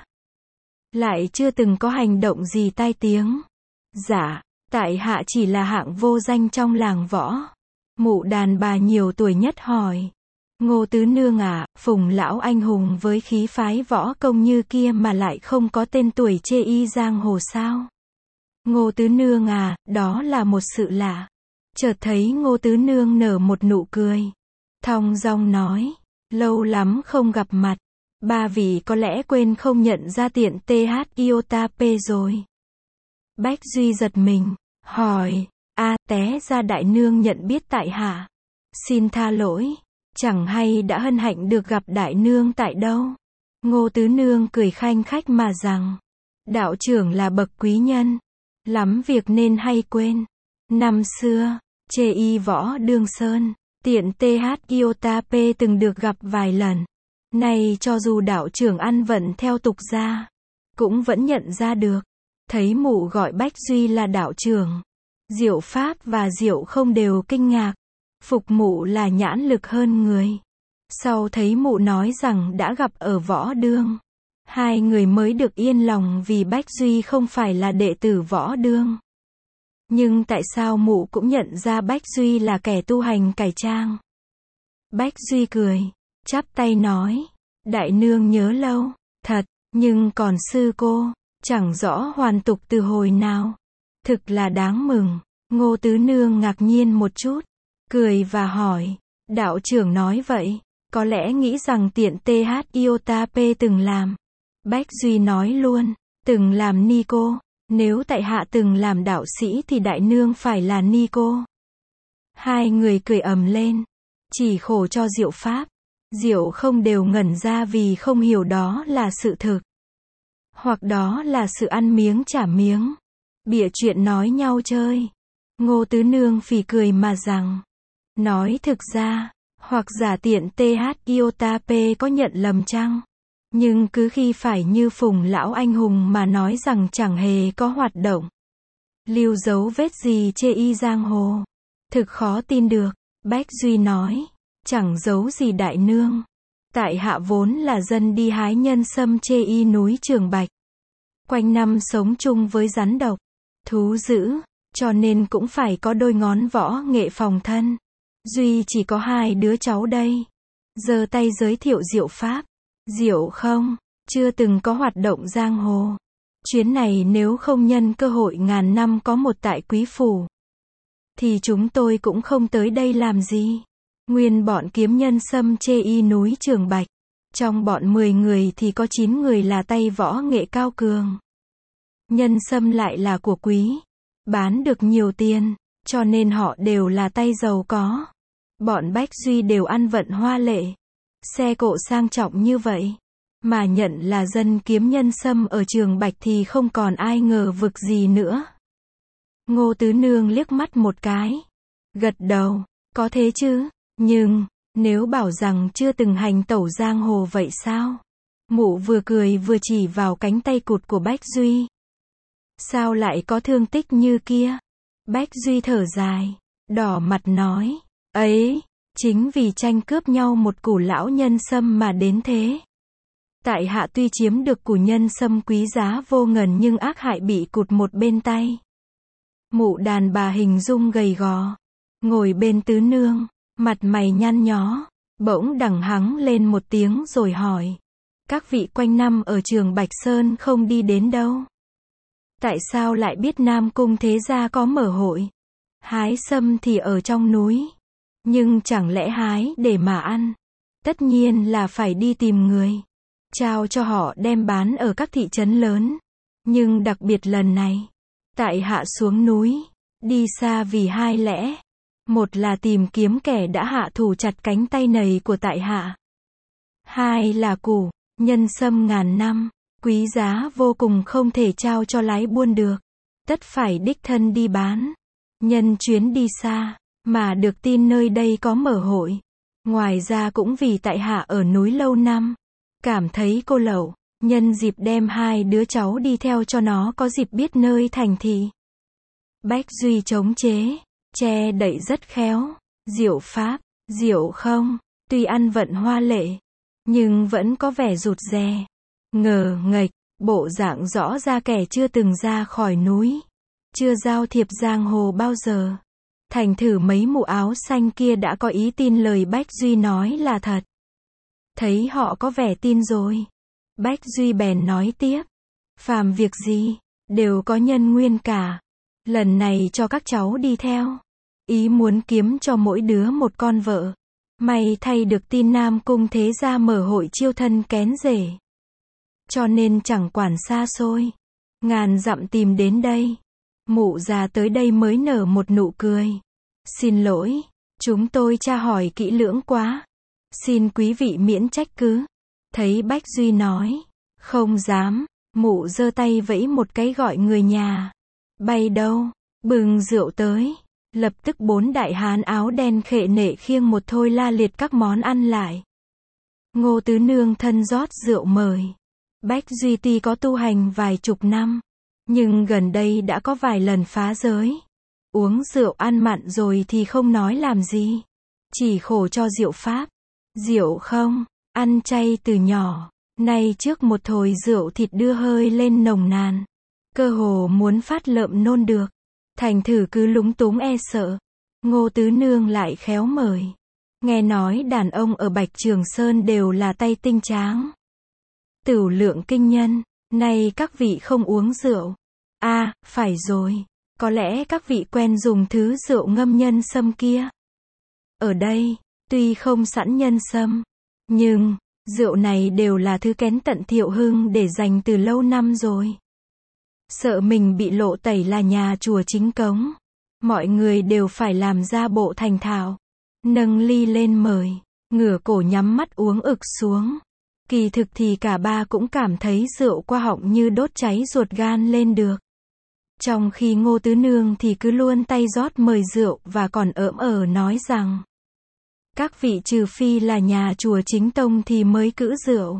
Lại chưa từng có hành động gì tai tiếng. Dạ, tại hạ chỉ là hạng vô danh trong làng võ. Mụ đàn bà nhiều tuổi nhất hỏi, Ngô tứ nương à, Phùng lão anh hùng với khí phái võ công như kia mà lại không có tên tuổi chê y giang hồ sao? Ngô tứ nương à, đó là một sự lạ. Chợt thấy Ngô tứ nương nở một nụ cười, thong dong nói, lâu lắm không gặp mặt, ba vị có lẽ quên không nhận ra tiện tê hát iota p rồi. Bách Duy giật mình, hỏi, a té ra đại nương nhận biết tại hạ. Xin tha lỗi, chẳng hay đã hân hạnh được gặp đại nương tại đâu. Ngô tứ nương cười khanh khách mà rằng, đạo trưởng là bậc quý nhân, lắm việc nên hay quên. Năm xưa, chê y võ Đương Sơn, tiện tê hát iota p từng được gặp vài lần. Nay cho dù đạo trưởng ăn vận theo tục gia, cũng vẫn nhận ra được. Thấy mụ gọi Bách Duy là đạo trưởng, Diệu Pháp và Diệu không đều kinh ngạc, phục mụ là nhãn lực hơn người. Sau thấy mụ nói rằng đã gặp ở Võ Đương, hai người mới được yên lòng vì Bách Duy không phải là đệ tử Võ Đương. Nhưng tại sao mụ cũng nhận ra Bách Duy là kẻ tu hành cải trang? Bách Duy cười, chắp tay nói, đại nương nhớ lâu, thật, nhưng còn sư cô, chẳng rõ hoàn tục từ hồi nào. Thực là đáng mừng. Ngô tứ nương ngạc nhiên một chút, cười và hỏi, đạo trưởng nói vậy, có lẽ nghĩ rằng tiện tê hát iota p từng làm. Bách Duy nói luôn, từng làm ni cô, nếu tại hạ từng làm đạo sĩ thì đại nương phải là ni cô. Hai người cười ầm lên, chỉ khổ cho Diệu Pháp, Diệu không đều ngẩn ra vì không hiểu đó là sự thực, hoặc đó là sự ăn miếng trả miếng, bịa chuyện nói nhau chơi. Ngô tứ nương phì cười mà rằng, nói thực ra, hoặc giả tiện tê hát iota p có nhận lầm chăng? Nhưng cứ khi phải như Phùng lão anh hùng mà nói rằng chẳng hề có hoạt động, lưu dấu vết gì chê y giang hồ, thực khó tin được. Bách Duy nói, chẳng giấu gì đại nương, tại hạ vốn là dân đi hái nhân sâm chê y núi Trường Bạch, quanh năm sống chung với rắn độc, thú dữ, cho nên cũng phải có đôi ngón võ nghệ phòng thân. Duy chỉ có hai đứa cháu đây. Giơ tay giới thiệu Diệu Pháp. Diệu không, chưa từng có hoạt động giang hồ. Chuyến này nếu không nhân cơ hội ngàn năm có một tại Quý Phủ, thì chúng tôi cũng không tới đây làm gì. Nguyên bọn kiếm nhân sâm chê y núi Trường Bạch, trong bọn mười người thì có chín người là tay võ nghệ cao cường. Nhân sâm lại là của quý, bán được nhiều tiền, cho nên họ đều là tay giàu có. Bọn Bách Duy đều ăn vận hoa lệ, xe cộ sang trọng như vậy, mà nhận là dân kiếm nhân sâm ở Trường Bạch thì không còn ai ngờ vực gì nữa. Ngô tứ nương liếc mắt một cái, gật đầu, có thế chứ, nhưng, nếu bảo rằng chưa từng hành tẩu giang hồ vậy sao? Mụ vừa cười vừa chỉ vào cánh tay cụt của Bách Duy. Sao lại có thương tích như kia? Bách Duy thở dài, đỏ mặt nói, ấy, chính vì tranh cướp nhau một củ lão nhân sâm mà đến thế. Tại hạ tuy chiếm được củ nhân sâm quý giá vô ngần nhưng ác hại bị cụt một bên tay. Mụ đàn bà hình dung gầy gò, ngồi bên tứ nương, mặt mày nhăn nhó, bỗng đằng hắng lên một tiếng rồi hỏi, các vị quanh năm ở Trường Bạch Sơn không đi đến đâu? Tại sao lại biết Nam Cung thế gia có mở hội? Hái sâm thì ở trong núi. Nhưng chẳng lẽ hái để mà ăn? Tất nhiên là phải đi tìm người. Trao cho họ đem bán ở các thị trấn lớn. Nhưng đặc biệt lần này, tại hạ xuống núi, đi xa vì hai lẽ. Một là tìm kiếm kẻ đã hạ thủ chặt cánh tay nầy của tại hạ. Hai là củ, nhân sâm ngàn năm, quý giá vô cùng không thể trao cho lái buôn được. Tất phải đích thân đi bán. Nhân chuyến đi xa, mà được tin nơi đây có mở hội. Ngoài ra cũng vì tại hạ ở núi lâu năm, cảm thấy cô lậu, nhân dịp đem hai đứa cháu đi theo cho nó có dịp biết nơi thành thị. Bách Duy chống chế, che đậy rất khéo, diệu pháp, diệu không, tuy ăn vận hoa lệ, nhưng vẫn có vẻ rụt rè, ngờ nghệch, bộ dạng rõ ra kẻ chưa từng ra khỏi núi, chưa giao thiệp giang hồ bao giờ. Thành thử mấy mụ áo xanh kia đã có ý tin lời Bách Duy nói là thật. Thấy họ có vẻ tin rồi, Bách Duy bèn nói tiếp, phàm việc gì, đều có nhân nguyên cả. Lần này cho các cháu đi theo, ý muốn kiếm cho mỗi đứa một con vợ. May thay được tin Nam Cung thế gia mở hội chiêu thân kén rể. Cho nên chẳng quản xa xôi, ngàn dặm tìm đến đây. Mụ già tới đây mới nở một nụ cười. Xin lỗi, chúng tôi tra hỏi kỹ lưỡng quá. Xin quý vị miễn trách cứ. Thấy Bách Duy nói, không dám, mụ giơ tay vẫy một cái gọi người nhà. Bay đâu, bừng rượu tới. Lập tức bốn đại hán áo đen khệ nệ khiêng một thôi la liệt các món ăn lại. Ngô tứ nương thân rót rượu mời. Bách Duy tuy có tu hành vài chục năm, nhưng gần đây đã có vài lần phá giới. Uống rượu ăn mặn rồi thì không nói làm gì. Chỉ khổ cho Diệu Pháp. Diệu không, ăn chay từ nhỏ, nay trước một thồi rượu thịt đưa hơi lên nồng nàn. Cơ hồ muốn phát lợm nôn được. Thành thử cứ lúng túng e sợ. Ngô tứ nương lại khéo mời. Nghe nói đàn ông ở Bạch Trường Sơn đều là tay tinh tráng. Tửu lượng kinh nhân, nay các vị không uống rượu. À, phải rồi, có lẽ các vị quen dùng thứ rượu ngâm nhân sâm kia. Ở đây, tuy không sẵn nhân sâm, nhưng, rượu này đều là thứ kén tận Thiệu Hưng để dành từ lâu năm rồi. Sợ mình bị lộ tẩy là nhà chùa chính cống. Mọi người đều phải làm ra bộ thành thạo. Nâng ly lên mời, ngửa cổ nhắm mắt uống ực xuống. Kỳ thực thì cả ba cũng cảm thấy rượu qua họng như đốt cháy ruột gan lên được. Trong khi Ngô tứ nương thì cứ luôn tay rót mời rượu và còn ỡm ờ nói rằng các vị trừ phi là nhà chùa chính tông thì mới cữ rượu.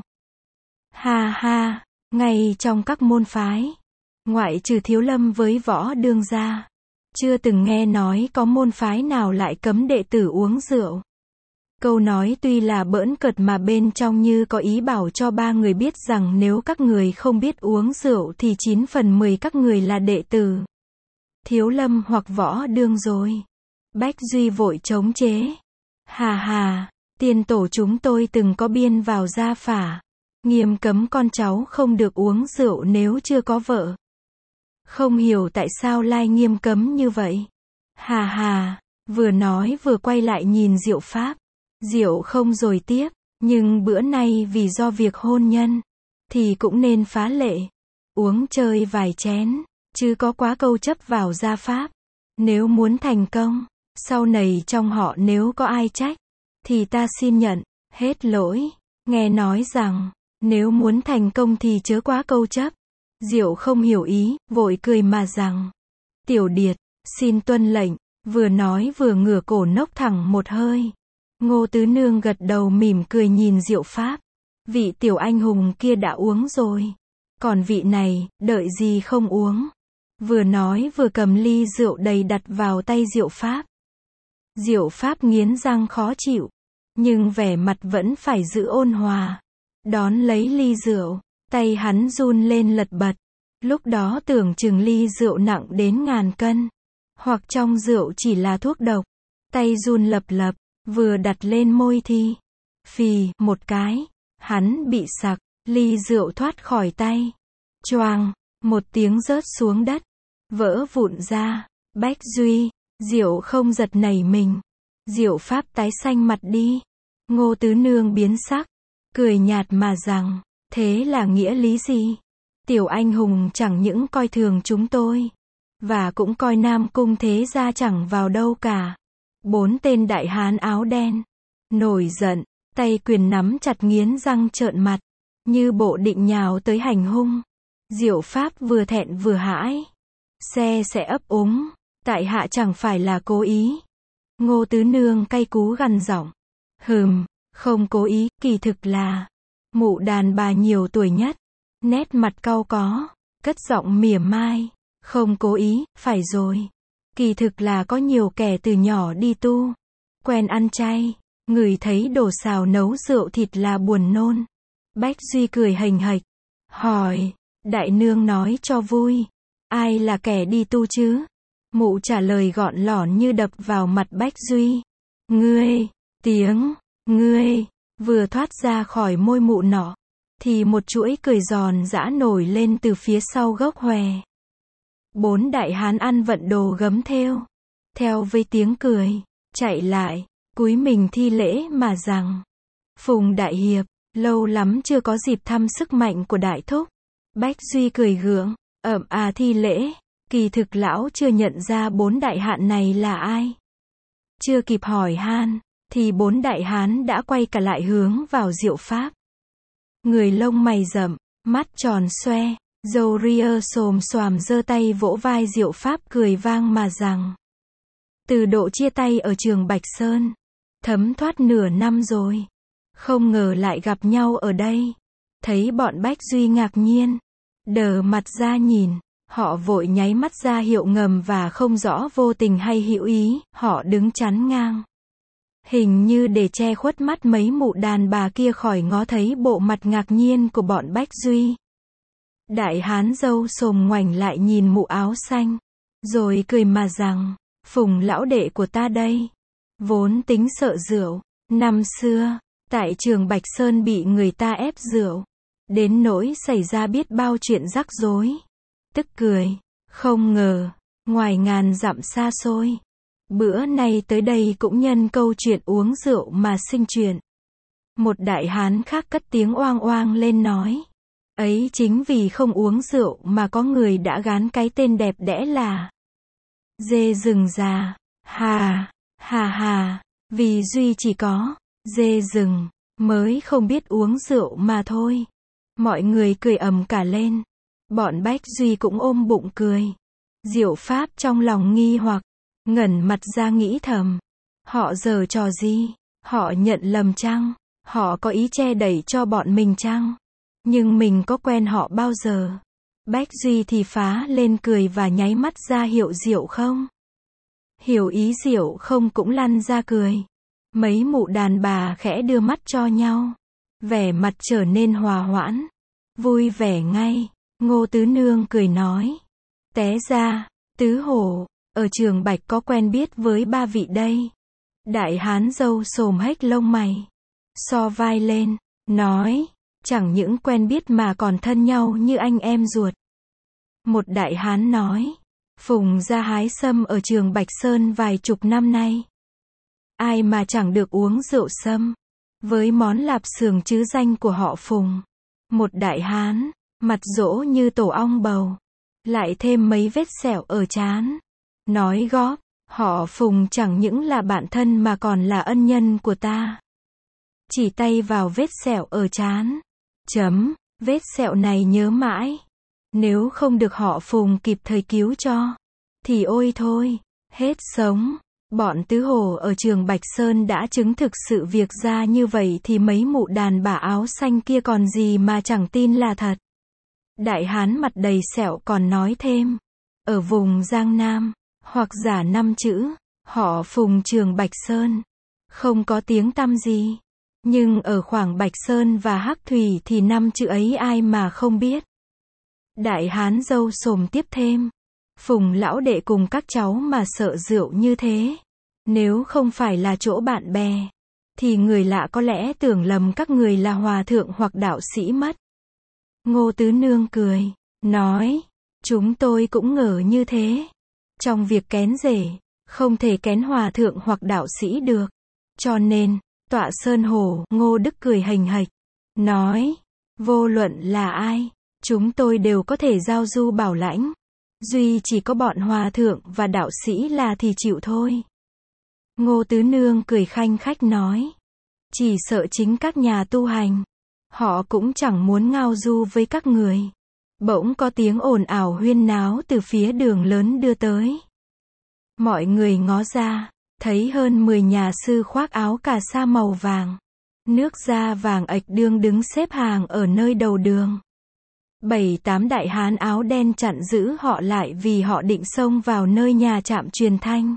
Ha ha, ngay trong các môn phái, ngoại trừ Thiếu Lâm với Võ Đương gia, chưa từng nghe nói có môn phái nào lại cấm đệ tử uống rượu. Câu nói tuy là bỡn cợt mà bên trong như có ý bảo cho ba người biết rằng nếu các người không biết uống rượu thì chín phần mười các người là đệ tử Thiếu Lâm hoặc Võ Đương rồi. Bách Duy vội chống chế. Hà hà, tiên tổ chúng tôi từng có biên vào gia phả, nghiêm cấm con cháu không được uống rượu nếu chưa có vợ. Không hiểu tại sao lai nghiêm cấm như vậy. Hà hà, vừa nói vừa quay lại nhìn Diệu Pháp. Diệu không rồi tiếp, nhưng bữa nay vì do việc hôn nhân, thì cũng nên phá lệ. Uống chơi vài chén, chứ có quá câu chấp vào gia pháp. Nếu muốn thành công, sau này trong họ nếu có ai trách, thì ta xin nhận, hết lỗi. Nghe nói rằng, nếu muốn thành công thì chớ quá câu chấp. Diệu không hiểu ý, vội cười mà rằng, tiểu điệt, xin tuân lệnh, vừa nói vừa ngửa cổ nốc thẳng một hơi. Ngô tứ nương gật đầu mỉm cười nhìn Diệu Pháp. Vị tiểu anh hùng kia đã uống rồi. Còn vị này, đợi gì không uống. Vừa nói vừa cầm ly rượu đầy đặt vào tay Diệu Pháp. Diệu Pháp nghiến răng khó chịu, nhưng vẻ mặt vẫn phải giữ ôn hòa. Đón lấy ly rượu, tay hắn run lên lật bật. Lúc đó tưởng chừng ly rượu nặng đến ngàn cân, hoặc trong rượu chỉ là thuốc độc. Tay run lập lập, vừa đặt lên môi thì phì một cái, hắn bị sặc, ly rượu thoát khỏi tay. Choàng, Một tiếng rớt xuống đất, vỡ vụn ra. Bách Duy, Diệu không giật nảy mình. Diệu Pháp tái xanh mặt đi. Ngô Tứ Nương biến sắc, cười nhạt mà rằng, thế là nghĩa lý gì? Tiểu anh hùng chẳng những coi thường chúng tôi, và cũng coi Nam Cung thế gia chẳng vào đâu cả. Bốn tên đại hán áo đen, nổi giận, tay quyền nắm chặt nghiến răng trợn mặt, như bộ định nhào tới hành hung. Diệu Pháp vừa thẹn vừa hãi. Xe sẽ ấp úng, tại hạ chẳng phải là cố ý. Ngô Tứ Nương cay cú gằn giọng. Hừm, không cố ý, kỳ thực là. Mụ đàn bà nhiều tuổi nhất, nét mặt cau có, cất giọng mỉa mai. Không cố ý, phải rồi. Kỳ thực là có nhiều kẻ từ nhỏ đi tu, quen ăn chay, ngửi thấy đồ xào nấu rượu thịt là buồn nôn. Bách Duy cười hềnh hệch, hỏi, đại nương nói cho vui, ai là kẻ đi tu chứ? Mụ trả lời gọn lỏn như đập vào mặt Bách Duy. Ngươi, tiếng, ngươi, vừa thoát ra khỏi môi mụ nọ, thì một chuỗi cười giòn giã nổi lên từ phía sau gốc hòe. Bốn đại hán ăn vận đồ gấm thêu, theo với tiếng cười, chạy lại, cúi mình thi lễ mà rằng, Phùng đại hiệp, lâu lắm chưa có dịp thăm sức mạnh của đại thúc. Bách Duy cười gượng, ậm à thi lễ, kỳ thực lão chưa nhận ra bốn đại hạn này là ai. Chưa kịp hỏi han, thì bốn đại hán đã quay cả lại hướng vào Diệu Pháp. Người lông mày rậm, mắt tròn xoe, râu ria xồm xoàm giơ tay vỗ vai Diệu Pháp cười vang mà rằng, từ độ chia tay ở trường Bạch Sơn, thấm thoát nửa năm rồi, không ngờ lại gặp nhau ở đây. Thấy bọn Bách Duy ngạc nhiên, đờ mặt ra nhìn, họ vội nháy mắt ra hiệu ngầm và không rõ vô tình hay hữu ý, họ đứng chắn ngang. Hình như để che khuất mắt mấy mụ đàn bà kia khỏi ngó thấy bộ mặt ngạc nhiên của bọn Bách Duy. Đại hán râu xồm ngoảnh lại nhìn mụ áo xanh, rồi cười mà rằng, Phùng lão đệ của ta đây, vốn tính sợ rượu, năm xưa, tại trường Bạch Sơn bị người ta ép rượu, đến nỗi xảy ra biết bao chuyện rắc rối. Tức cười, không ngờ, ngoài ngàn dặm xa xôi, bữa nay tới đây cũng nhân câu chuyện uống rượu mà sinh chuyện. Một đại hán khác cất tiếng oang oang lên nói, ấy chính vì không uống rượu mà có người đã gán cái tên đẹp đẽ là Dê rừng già. Hà, hà hà, vì Duy chỉ có dê rừng mới không biết uống rượu mà thôi. Mọi người cười ầm cả lên. Bọn Bách Duy cũng ôm bụng cười. Diệu Pháp trong lòng nghi hoặc, ngẩn mặt ra nghĩ thầm, họ giở trò gì? Họ nhận lầm chăng? Họ có ý che đẩy cho bọn mình chăng? Nhưng mình có quen họ bao giờ? Bách Duy thì phá lên cười và nháy mắt ra hiệu Diệu không. Hiểu ý Diệu không cũng lăn ra cười. Mấy mụ đàn bà khẽ đưa mắt cho nhau. Vẻ mặt trở nên hòa hoãn. Vui vẻ ngay. Ngô Tứ Nương cười nói. Té ra, Tứ Hổ, ở trường Bạch có quen biết với ba vị đây. Đại hán râu xồm hếch lông mày. So vai lên, nói, chẳng những quen biết mà còn thân nhau như anh em ruột. Một đại hán nói, Phùng ra hái sâm ở trường Bạch Sơn vài chục năm nay. Ai mà chẳng được uống rượu sâm, với món lạp xưởng chứ danh của họ Phùng. Một đại hán, mặt rỗ như tổ ong bầu, lại thêm mấy vết sẹo ở trán. Nói góp, họ Phùng chẳng những là bạn thân mà còn là ân nhân của ta. Chỉ tay vào vết sẹo ở trán. Chấm, vết sẹo này nhớ mãi. Nếu không được họ Phùng kịp thời cứu cho, thì ôi thôi, hết sống. Bọn Tứ Hổ ở trường Bạch Sơn đã chứng thực sự việc ra như vậy thì mấy mụ đàn bà áo xanh kia còn gì mà chẳng tin là thật. Đại hán mặt đầy sẹo còn nói thêm, ở vùng Giang Nam, hoặc giả năm chữ, họ Phùng trường Bạch Sơn, không có tiếng tăm gì. Nhưng ở khoảng Bạch Sơn và Hắc Thủy thì năm chữ ấy ai mà không biết. Đại hán râu xồm tiếp thêm, Phùng lão đệ cùng các cháu mà sợ rượu như thế, nếu không phải là chỗ bạn bè, thì người lạ có lẽ tưởng lầm các người là hòa thượng hoặc đạo sĩ mất. Ngô Tứ Nương cười, nói, Chúng tôi cũng ngờ như thế. Trong việc kén rể, không thể kén hòa thượng hoặc đạo sĩ được. Cho nên, tọa sơn hổ, Ngô Đức cười hềnh hạch, nói, vô luận là ai, chúng tôi đều có thể giao du bảo lãnh. Duy chỉ có bọn hòa thượng và đạo sĩ là thì chịu thôi. Ngô Tứ Nương cười khanh khách nói, chỉ sợ chính các nhà tu hành, họ cũng chẳng muốn ngao du với các người. Bỗng có tiếng ồn ào huyên náo từ phía đường lớn đưa tới. Mọi người ngó ra, thấy hơn mười nhà sư khoác áo cà sa màu vàng, nước da vàng ạch đương đứng xếp hàng ở nơi đầu đường. Bảy tám đại hán áo đen chặn giữ họ lại vì họ định xông vào nơi nhà trạm truyền thanh.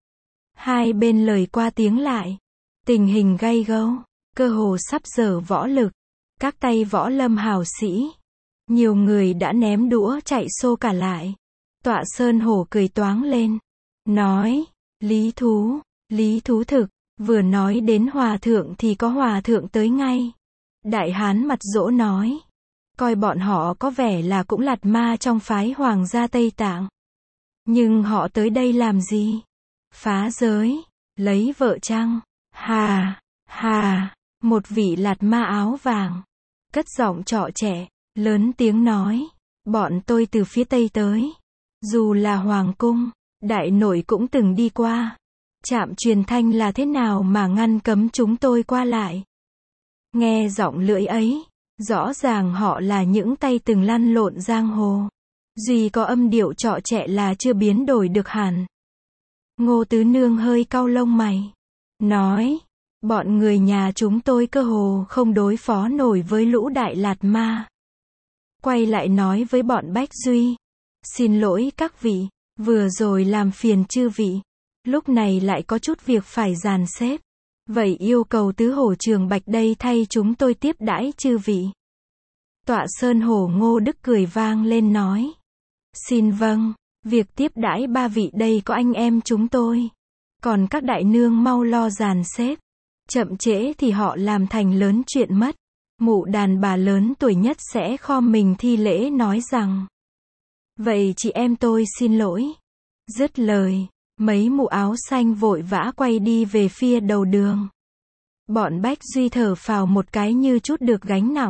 Hai bên lời qua tiếng lại, tình hình gay gẫu, cơ hồ sắp giở võ lực. Các tay võ lâm hào sĩ, nhiều người đã ném đũa chạy xô cả lại. Tọa sơn hổ cười toáng lên, nói, lý thú, lý thú thực, vừa nói đến hòa thượng thì có hòa thượng tới ngay. Đại hán mặt dỗ nói, coi bọn họ có vẻ là cũng lạt ma trong phái hoàng gia Tây Tạng. Nhưng họ tới đây làm gì? Phá giới, lấy vợ chăng? Hà, hà, một vị lạt ma áo vàng, cất giọng trọ trẻ, lớn tiếng nói, bọn tôi từ phía Tây tới. Dù là hoàng cung, đại nội cũng từng đi qua. Trạm truyền thanh là thế nào mà ngăn cấm chúng tôi qua lại? Nghe giọng lưỡi ấy, rõ ràng họ là những tay từng lăn lộn giang hồ. Duy có âm điệu trọ trẻ là chưa biến đổi được hẳn. Ngô Tứ Nương hơi cau lông mày, nói, bọn người nhà chúng tôi cơ hồ không đối phó nổi với lũ đại lạt ma. Quay lại nói với bọn Bách Duy, xin lỗi các vị, vừa rồi làm phiền chư vị, lúc này lại có chút việc phải dàn xếp. Vậy yêu cầu Tứ Hổ Trường Bạch đây thay chúng tôi tiếp đãi chư vị. Tọa sơn hổ Ngô Đức cười vang lên nói, xin vâng, việc tiếp đãi ba vị đây có anh em chúng tôi. Còn các đại nương mau lo dàn xếp. Chậm trễ thì họ làm thành lớn chuyện mất. Mụ đàn bà lớn tuổi nhất sẽ khom mình thi lễ nói rằng, vậy chị em tôi xin lỗi. Dứt lời, mấy mụ áo xanh vội vã quay đi về phía đầu đường. Bọn Bách Duy thở phào một cái như chút được gánh nặng.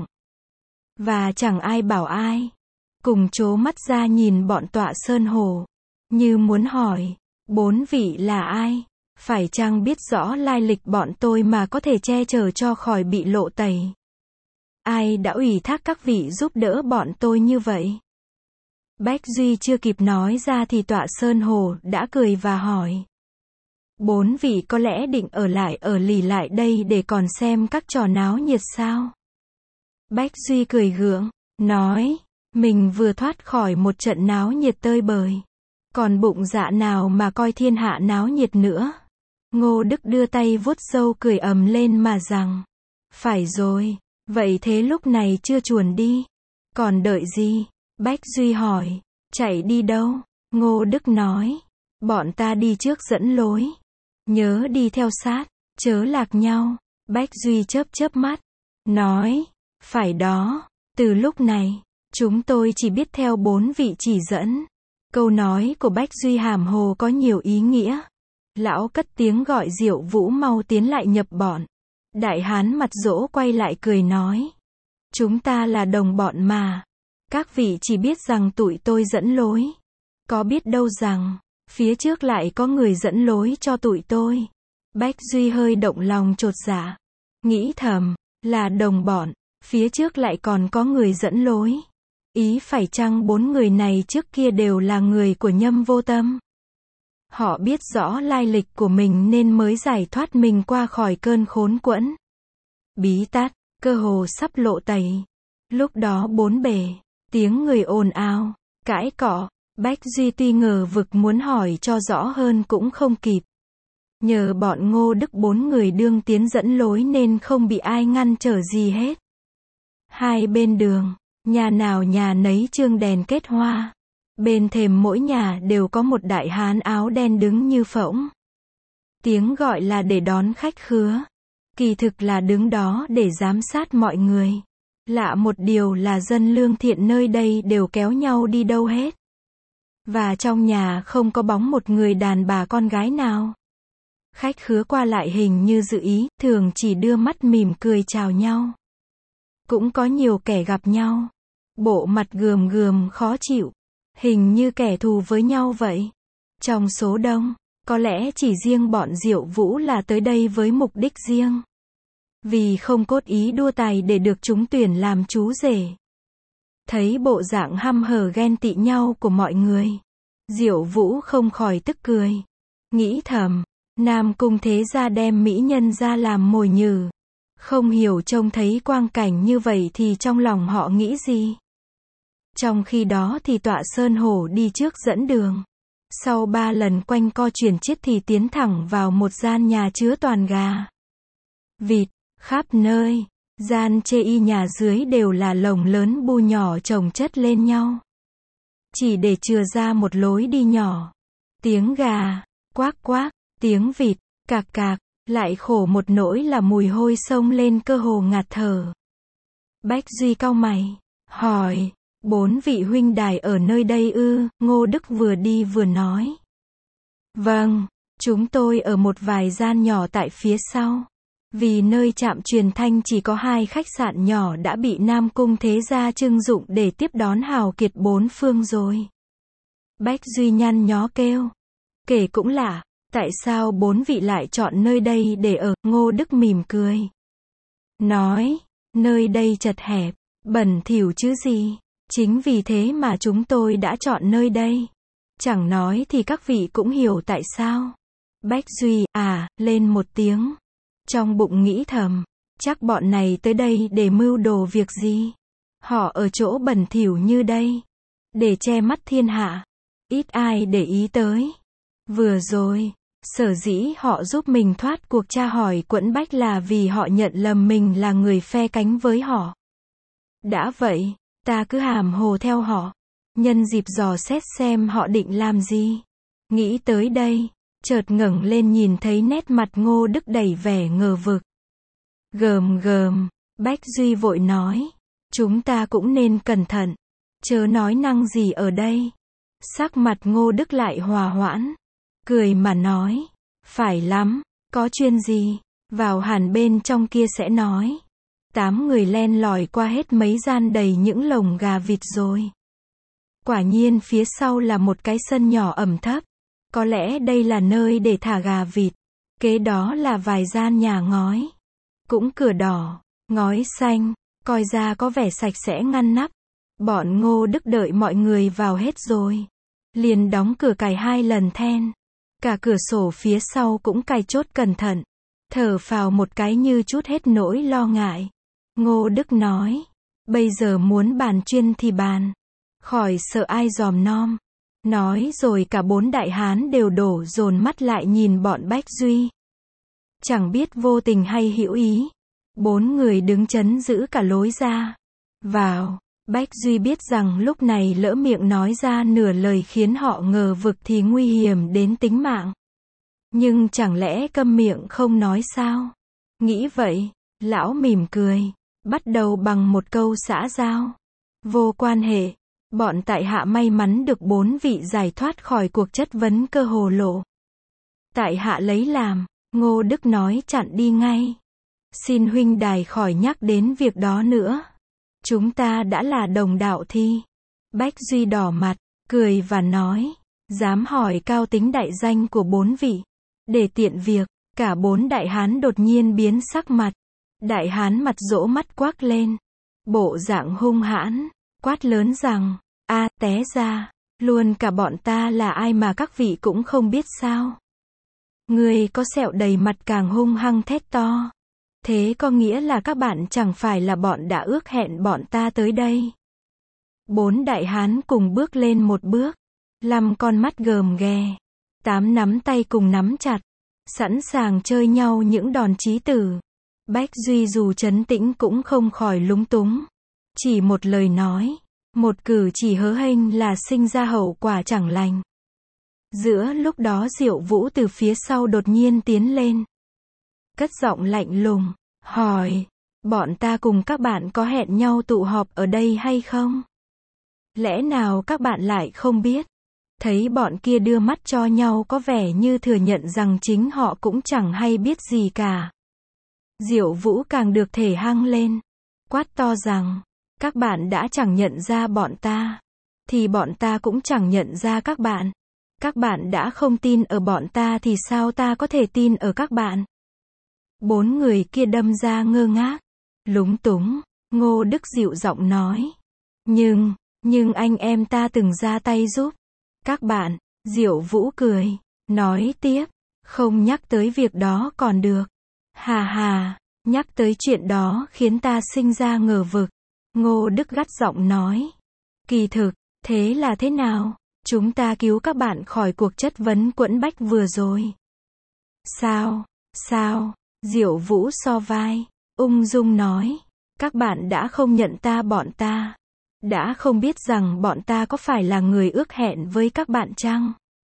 Và chẳng ai bảo ai. Cùng trố mắt ra nhìn bọn tọa sơn hổ, như muốn hỏi, bốn vị là ai? Phải chăng biết rõ lai lịch bọn tôi mà có thể che chở cho khỏi bị lộ tẩy? Ai đã ủy thác các vị giúp đỡ bọn tôi như vậy? Bách Duy chưa kịp nói ra thì tọa sơn hổ đã cười và hỏi, bốn vị có lẽ định ở lại ở lì lại đây để còn xem các trò náo nhiệt sao? Bách Duy cười gượng, nói, mình vừa thoát khỏi một trận náo nhiệt tơi bời, còn bụng dạ nào mà coi thiên hạ náo nhiệt nữa. Ngô Đức đưa tay vuốt râu cười ầm lên mà rằng, phải rồi, vậy thế lúc này chưa chuồn đi, còn đợi gì? Bách Duy hỏi, chạy đi đâu? Ngô Đức nói, bọn ta đi trước dẫn lối, nhớ đi theo sát, chớ lạc nhau. Bách Duy chớp chớp mắt, nói, phải đó, từ lúc này, chúng tôi chỉ biết theo bốn vị chỉ dẫn. Câu nói của Bách Duy hàm hồ có nhiều ý nghĩa. Lão cất tiếng gọi Diệu Vũ mau tiến lại nhập bọn. Đại hán mặt dỗ quay lại cười nói, chúng ta là đồng bọn mà. Các vị chỉ biết rằng tụi tôi dẫn lối, có biết đâu rằng, phía trước lại có người dẫn lối cho tụi tôi. Bách Duy hơi động lòng chột dạ, nghĩ thầm, là đồng bọn, phía trước lại còn có người dẫn lối. Ý phải chăng bốn người này trước kia đều là người của Nhâm Vô Tâm? Họ biết rõ lai lịch của mình nên mới giải thoát mình qua khỏi cơn khốn quẫn. Bí tát, cơ hồ sắp lộ tẩy. Lúc đó bốn bề, tiếng người ồn ào, cãi cọ. Bách Duy tuy ngờ vực muốn hỏi cho rõ hơn cũng không kịp. Nhờ bọn Ngô Đức bốn người đương tiến dẫn lối nên không bị ai ngăn trở gì hết. Hai bên đường, nhà nào nhà nấy trương đèn kết hoa. Bên thềm mỗi nhà đều có một đại hán áo đen đứng như phỗng. Tiếng gọi là để đón khách khứa. Kỳ thực là đứng đó để giám sát mọi người. Lạ một điều là dân lương thiện nơi đây đều kéo nhau đi đâu hết. Và trong nhà không có bóng một người đàn bà con gái nào. Khách khứa qua lại hình như dự ý, thường chỉ đưa mắt mỉm cười chào nhau. Cũng có nhiều kẻ gặp nhau, bộ mặt gườm gườm khó chịu, hình như kẻ thù với nhau vậy. Trong số đông, có lẽ chỉ riêng bọn Diệu Vũ là tới đây với mục đích riêng. Vì không cốt ý đua tài để được trúng tuyển làm chú rể. Thấy bộ dạng hăm hở ghen tị nhau của mọi người, Diệu Vũ không khỏi tức cười. Nghĩ thầm, Nam Cung thế gia đem mỹ nhân ra làm mồi nhử. Không hiểu trông thấy quang cảnh như vậy thì trong lòng họ nghĩ gì. Trong khi đó thì Tọa Sơn Hổ đi trước dẫn đường. Sau ba lần quanh co chuyển chiết thì tiến thẳng vào một gian nhà chứa toàn gà, vịt, khắp nơi. Gian chê y nhà dưới đều là lồng lớn bu nhỏ chồng chất lên nhau. Chỉ để chừa ra một lối đi nhỏ. Tiếng gà, quác quác, tiếng vịt, cạc cạc, lại khổ một nỗi là mùi hôi xông lên cơ hồ ngạt thở. Bách Duy cau mày, hỏi, bốn vị huynh đài ở nơi đây ư? Ngô Đức vừa đi vừa nói. Vâng, chúng tôi ở một vài gian nhỏ tại phía sau. Vì nơi trạm truyền thanh chỉ có hai khách sạn nhỏ đã bị Nam Cung thế gia trưng dụng để tiếp đón hào kiệt bốn phương rồi. Bách Duy nhăn nhó kêu. Kể cũng lạ, tại sao bốn vị lại chọn nơi đây để ở? Ngô Đức mỉm cười. Nói, nơi đây chật hẹp, bẩn thỉu chứ gì. Chính vì thế mà chúng tôi đã chọn nơi đây. Chẳng nói thì các vị cũng hiểu tại sao. Bách Duy, à, lên một tiếng. Trong bụng nghĩ thầm, chắc bọn này tới đây để mưu đồ việc gì. Họ ở chỗ bẩn thỉu như đây, để che mắt thiên hạ, ít ai để ý tới. Vừa rồi, sở dĩ họ giúp mình thoát cuộc tra hỏi quẫn bách là vì họ nhận lầm mình là người phe cánh với họ. Đã vậy, ta cứ hàm hồ theo họ, nhân dịp dò xét xem họ định làm gì. Nghĩ tới đây, chợt ngẩng lên nhìn thấy nét mặt Ngô Đức đầy vẻ ngờ vực. Gờm gờm, Bách Duy vội nói, chúng ta cũng nên cẩn thận, chớ nói năng gì ở đây. Sắc mặt Ngô Đức lại hòa hoãn, cười mà nói, phải lắm, có chuyện gì, vào hẳn bên trong kia sẽ nói. Tám người len lỏi qua hết mấy gian đầy những lồng gà vịt rồi. Quả nhiên phía sau là một cái sân nhỏ ẩm thấp. Có lẽ đây là nơi để thả gà vịt. Kế đó là vài gian nhà ngói. Cũng cửa đỏ, ngói xanh, coi ra có vẻ sạch sẽ ngăn nắp. Bọn Ngô Đức đợi mọi người vào hết rồi. Liền đóng cửa cài hai lần then. Cả cửa sổ phía sau cũng cài chốt cẩn thận. Thở phào một cái như chút hết nỗi lo ngại. Ngô Đức nói, bây giờ muốn bàn chuyên thì bàn. Khỏi sợ ai dòm nom. Nói rồi cả bốn đại hán đều đổ dồn mắt lại nhìn bọn Bách Duy. Chẳng biết vô tình hay hữu ý. Bốn người đứng chấn giữ cả lối ra. Vào, Bách Duy biết rằng lúc này lỡ miệng nói ra nửa lời khiến họ ngờ vực thì nguy hiểm đến tính mạng. Nhưng chẳng lẽ câm miệng không nói sao? Nghĩ vậy, lão mỉm cười, bắt đầu bằng một câu xã giao. Vô quan hệ. Bọn tại hạ may mắn được bốn vị giải thoát khỏi cuộc chất vấn cơ hồ lộ. Tại hạ lấy làm, Ngô Đức nói chặn đi ngay. Xin huynh đài khỏi nhắc đến việc đó nữa. Chúng ta đã là đồng đạo thi. Bách Duy đỏ mặt, cười và nói, dám hỏi cao tính đại danh của bốn vị. Để tiện việc, cả bốn đại hán đột nhiên biến sắc mặt. Đại hán mặt dỗ mắt quắc lên. Bộ dạng hung hãn, quát lớn rằng, a té ra, luôn cả bọn ta là ai mà các vị cũng không biết sao. Người có sẹo đầy mặt càng hung hăng thét to. Thế có nghĩa là các bạn chẳng phải là bọn đã ước hẹn bọn ta tới đây. Bốn đại hán cùng bước lên một bước. Năm con mắt gờm ghè. Tám nắm tay cùng nắm chặt. Sẵn sàng chơi nhau những đòn chí tử. Bách Duy dù trấn tĩnh cũng không khỏi lúng túng. Chỉ một lời nói. Một cử chỉ hớ hênh là sinh ra hậu quả chẳng lành. Giữa lúc đó Diệu Vũ từ phía sau đột nhiên tiến lên. Cất giọng lạnh lùng, hỏi, bọn ta cùng các bạn có hẹn nhau tụ họp ở đây hay không? Lẽ nào các bạn lại không biết? Thấy bọn kia đưa mắt cho nhau có vẻ như thừa nhận rằng chính họ cũng chẳng hay biết gì cả. Diệu Vũ càng được thể hăng lên, quát to rằng, các bạn đã chẳng nhận ra bọn ta, thì bọn ta cũng chẳng nhận ra các bạn. Các bạn đã không tin ở bọn ta thì sao ta có thể tin ở các bạn? Bốn người kia đâm ra ngơ ngác, lúng túng. Ngô Đức dịu giọng nói, nhưng, nhưng anh em ta từng ra tay giúp các bạn. Diệu Vũ cười, nói tiếp, không nhắc tới việc đó còn được. Hà hà, nhắc tới chuyện đó khiến ta sinh ra ngờ vực. Ngô Đức gắt giọng nói, kỳ thực, thế là thế nào? Chúng ta cứu các bạn khỏi cuộc chất vấn quẫn bách vừa rồi. Sao, sao? Diệu Vũ so vai, ung dung nói, các bạn đã không nhận ta bọn ta, đã không biết rằng bọn ta có phải là người ước hẹn với các bạn chăng?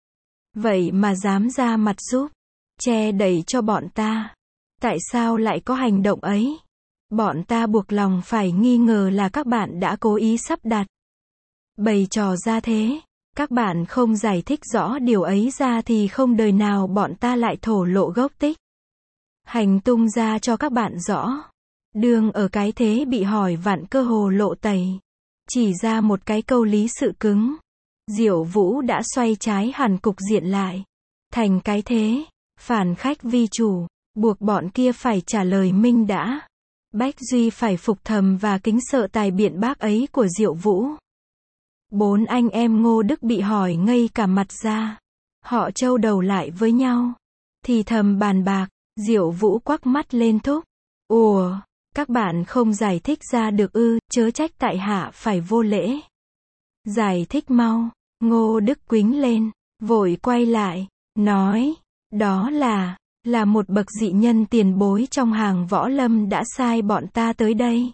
Vậy mà dám ra mặt giúp, che đẩy cho bọn ta. Tại sao lại có hành động ấy? Bọn ta buộc lòng phải nghi ngờ là các bạn đã cố ý sắp đặt bày trò ra thế. Các bạn không giải thích rõ điều ấy ra thì không đời nào bọn ta lại thổ lộ gốc tích hành tung ra cho các bạn rõ. Đương ở cái thế bị hỏi vạn cơ hồ lộ tẩy, chỉ ra một cái câu lý sự cứng, Diệu Vũ đã xoay trái hẳn cục diện lại, thành cái thế phản khách vi chủ, buộc bọn kia phải trả lời minh đã. Bách Duy phải phục thầm và kính sợ tài biện bác ấy của Diệu Vũ. Bốn anh em Ngô Đức bị hỏi ngây cả mặt ra. Họ trâu đầu lại với nhau, thì thầm bàn bạc. Diệu Vũ quắc mắt lên thúc, ủa, các bạn không giải thích ra được ư? Chớ trách tại hạ phải vô lễ. Giải thích mau. Ngô Đức quính lên, vội quay lại, nói, đó là, là một bậc dị nhân tiền bối trong hàng võ lâm đã sai bọn ta tới đây.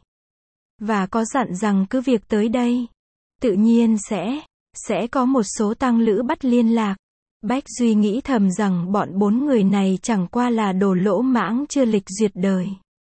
Và có dặn rằng cứ việc tới đây, tự nhiên sẽ, sẽ có một số tăng lữ bắt liên lạc. Bách Duy nghĩ thầm rằng bọn bốn người này chẳng qua là đồ lỗ mãng chưa lịch duyệt đời.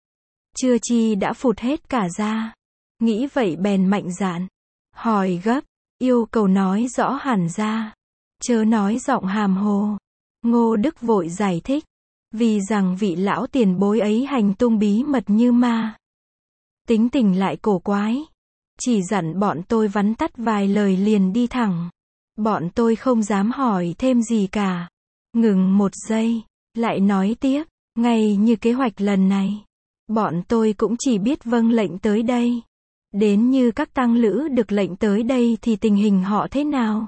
Chưa chi đã phụt hết cả ra. Nghĩ vậy bèn mạnh dạn, hỏi gấp, yêu cầu nói rõ hẳn ra. Chớ nói giọng hàm hồ. Ngô Đức vội giải thích, vì rằng vị lão tiền bối ấy hành tung bí mật như ma. Tính tình lại cổ quái. Chỉ dặn bọn tôi vắn tắt vài lời liền đi thẳng. Bọn tôi không dám hỏi thêm gì cả. Ngừng một giây, lại nói tiếp, ngay như kế hoạch lần này, bọn tôi cũng chỉ biết vâng lệnh tới đây. Đến như các tăng lữ được lệnh tới đây thì tình hình họ thế nào?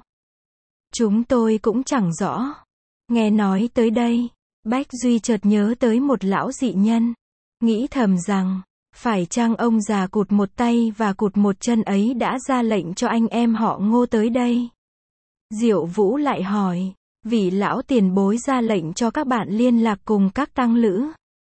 Chúng tôi cũng chẳng rõ. Nghe nói tới đây, Bách Duy chợt nhớ tới một lão dị nhân. Nghĩ thầm rằng, phải chăng ông già cụt một tay và cụt một chân ấy đã ra lệnh cho anh em họ Ngô tới đây? Diệu Vũ lại hỏi, vị lão tiền bối ra lệnh cho các bạn liên lạc cùng các tăng lữ.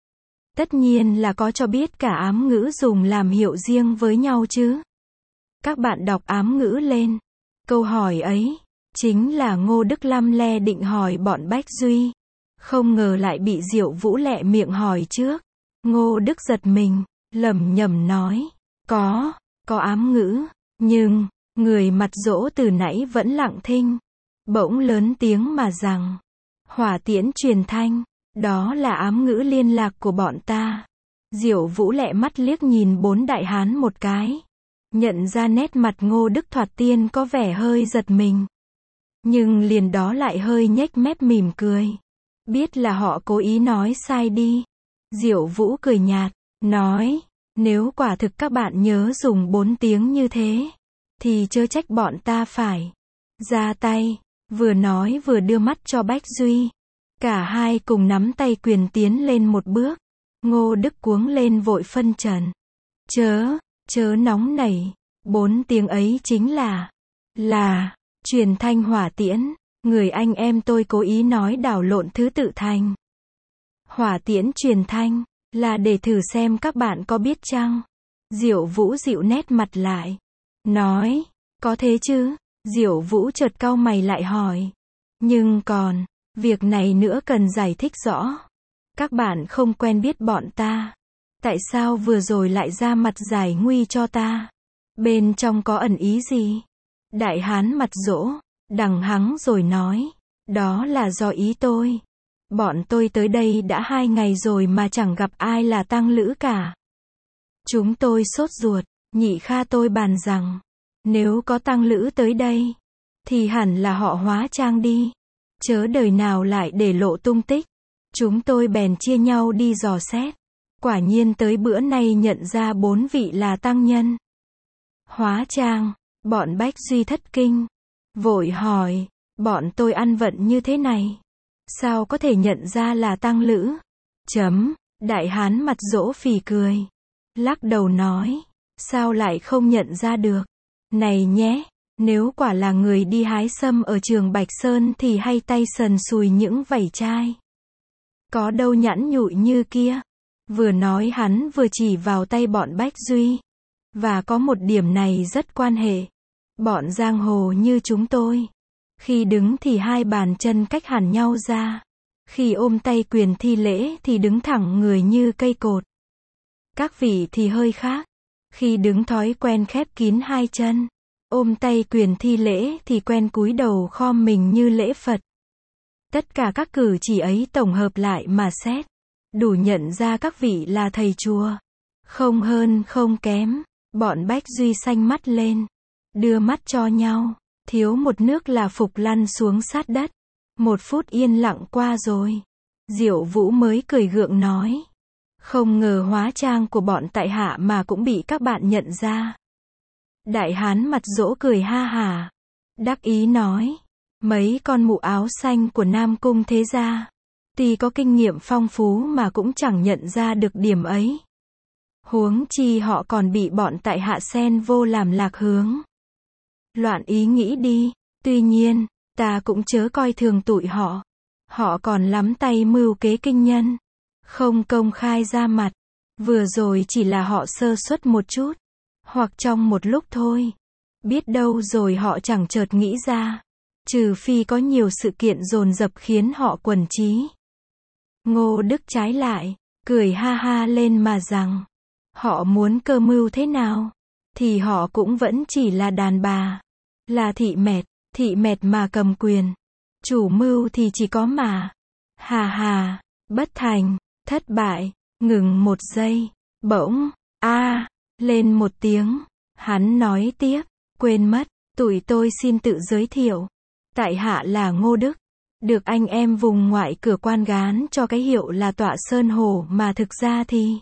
Tất nhiên là có cho biết cả ám ngữ dùng làm hiệu riêng với nhau chứ. Các bạn đọc ám ngữ lên. Câu hỏi ấy, chính là Ngô Đức lăm le định hỏi bọn Bách Duy. Không ngờ lại bị Diệu Vũ lẹ miệng hỏi trước. Ngô Đức giật mình, lẩm nhẩm nói, có, có ám ngữ, nhưng, người mặt dỗ từ nãy vẫn lặng thinh. Bỗng lớn tiếng mà rằng, hỏa tiễn truyền thanh, đó là ám ngữ liên lạc của bọn ta. Diệu Vũ lẹ mắt liếc nhìn bốn đại hán một cái. Nhận ra nét mặt Ngô Đức thoạt tiên có vẻ hơi giật mình. Nhưng liền đó lại hơi nhếch mép mỉm cười. Biết là họ cố ý nói sai đi. Diệu Vũ cười nhạt, nói, nếu quả thực các bạn nhớ dùng bốn tiếng như thế, thì chớ trách bọn ta phải ra tay. Vừa nói vừa đưa mắt cho Bách Duy. Cả hai cùng nắm tay quyền tiến lên một bước. Ngô Đức cuống lên vội phân trần. Chớ, chớ nóng nảy. Bốn tiếng ấy chính là, là, truyền thanh hỏa tiễn. Người anh em tôi cố ý nói đảo lộn thứ tự thành. Hỏa tiễn truyền thanh, là để thử xem các bạn có biết chăng? Diệu Vũ dịu nét mặt lại. Nói, có thế chứ? Diệu Vũ chợt cau mày lại hỏi. Nhưng còn, việc này nữa cần giải thích rõ. Các bạn không quen biết bọn ta. Tại sao vừa rồi lại ra mặt giải nguy cho ta? Bên trong có ẩn ý gì? Đại hán mặt dỗ, đằng hắng rồi nói, đó là do ý tôi. Bọn tôi tới đây đã hai ngày rồi mà chẳng gặp ai là tăng lữ cả. Chúng tôi sốt ruột, nhị kha tôi bàn rằng, nếu có tăng lữ tới đây, thì hẳn là họ hóa trang đi. Chớ đời nào lại để lộ tung tích. Chúng tôi bèn chia nhau đi dò xét. Quả nhiên tới bữa nay nhận ra bốn vị là tăng nhân. Hóa trang, bọn Bách Duy thất kinh. Vội hỏi, bọn tôi ăn vận như thế này, sao có thể nhận ra là tăng lữ? Chấm, đại hán mặt dỗ phì cười. Lắc đầu nói, sao lại không nhận ra được? Này nhé, nếu quả là người đi hái sâm ở Trường Bạch Sơn thì hay tay sần sùi những vảy chai. Có đâu nhẵn nhụi như kia. Vừa nói hắn vừa chỉ vào tay bọn Bách Duy. Và có một điểm này rất quan hệ. Bọn giang hồ như chúng tôi, khi đứng thì hai bàn chân cách hẳn nhau ra. Khi ôm tay quyền thi lễ thì đứng thẳng người như cây cột. Các vị thì hơi khác. Khi đứng thói quen khép kín hai chân, ôm tay quyền thi lễ thì quen cúi đầu khom mình như lễ Phật. Tất cả các cử chỉ ấy tổng hợp lại mà xét, đủ nhận ra các vị là thầy chùa. Không hơn không kém. Bọn Bách Duy xanh mắt lên, đưa mắt cho nhau, thiếu một nước là phục lăn xuống sát đất. Một phút yên lặng qua rồi, Diệu Vũ mới cười gượng nói, không ngờ hóa trang của bọn tại hạ mà cũng bị các bạn nhận ra. Đại hán mặt dỗ cười ha hả, đắc ý nói, mấy con mụ áo xanh của Nam Cung thế gia, tuy có kinh nghiệm phong phú mà cũng chẳng nhận ra được điểm ấy. Huống chi họ còn bị bọn tại hạ xen vô làm lạc hướng. Loạn ý nghĩ đi, tuy nhiên, ta cũng chớ coi thường tụi họ. Họ còn lắm tay mưu kế kinh nhân, không công khai ra mặt. Vừa rồi chỉ là họ sơ suất một chút, hoặc trong một lúc thôi. Biết đâu rồi họ chẳng chợt nghĩ ra, trừ phi có nhiều sự kiện dồn dập khiến họ quần trí. Ngô Đức trái lại, cười ha ha lên mà rằng, họ muốn cơ mưu thế nào, thì họ cũng vẫn chỉ là đàn bà, là thị mẹt, thị mẹt mà cầm quyền. Chủ mưu thì chỉ có mà. Hà hà, bất thành, thất bại, ngừng một giây, bỗng, a lên một tiếng. Hắn nói tiếp, quên mất, tụi tôi xin tự giới thiệu. Tại hạ là Ngô Đức, được anh em vùng ngoại cửa quan gán cho cái hiệu là Tọa Sơn Hồ mà thực ra thì...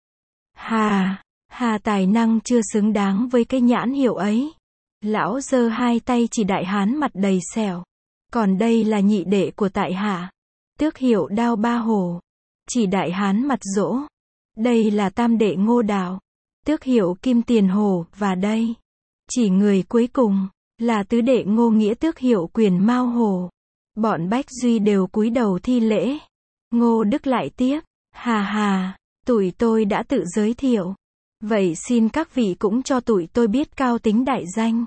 Hà, hà tài năng chưa xứng đáng với cái nhãn hiệu ấy. Lão giơ hai tay chỉ đại hán mặt đầy sẹo. Còn đây là nhị đệ của tại hạ, tước hiệu Đao Ba Hổ. Chỉ đại hán mặt dỗ. Đây là tam đệ Ngô Đạo, tước hiệu Kim Tiền Hổ. Và đây, chỉ người cuối cùng, là tứ đệ Ngô Nghĩa, tước hiệu Quyền Mao Hổ. Bọn Bách Duy đều cúi đầu thi lễ. Ngô Đức lại tiếp, hà hà, tụi tôi đã tự giới thiệu. Vậy xin các vị cũng cho tụi tôi biết cao tính đại danh.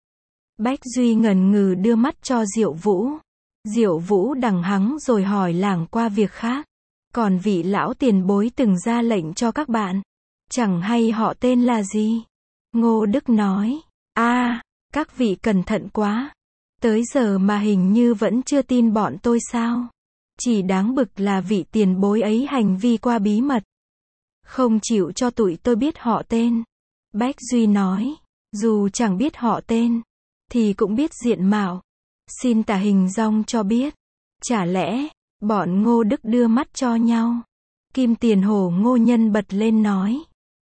Bách Duy ngần ngừ đưa mắt cho Diệu Vũ. Diệu Vũ đằng hắng rồi hỏi lảng qua việc khác. Còn vị lão tiền bối từng ra lệnh cho các bạn, chẳng hay họ tên là gì? Ngô Đức nói, a, các vị cẩn thận quá. Tới giờ mà hình như vẫn chưa tin bọn tôi sao? Chỉ đáng bực là vị tiền bối ấy hành vi qua bí mật, không chịu cho tụi tôi biết họ tên. Bách Duy nói, dù chẳng biết họ tên, thì cũng biết diện mạo. Xin tả hình dong cho biết. Chả lẽ, bọn Ngô Đức đưa mắt cho nhau. Kim Tiền Hổ Ngô Nhân bật lên nói,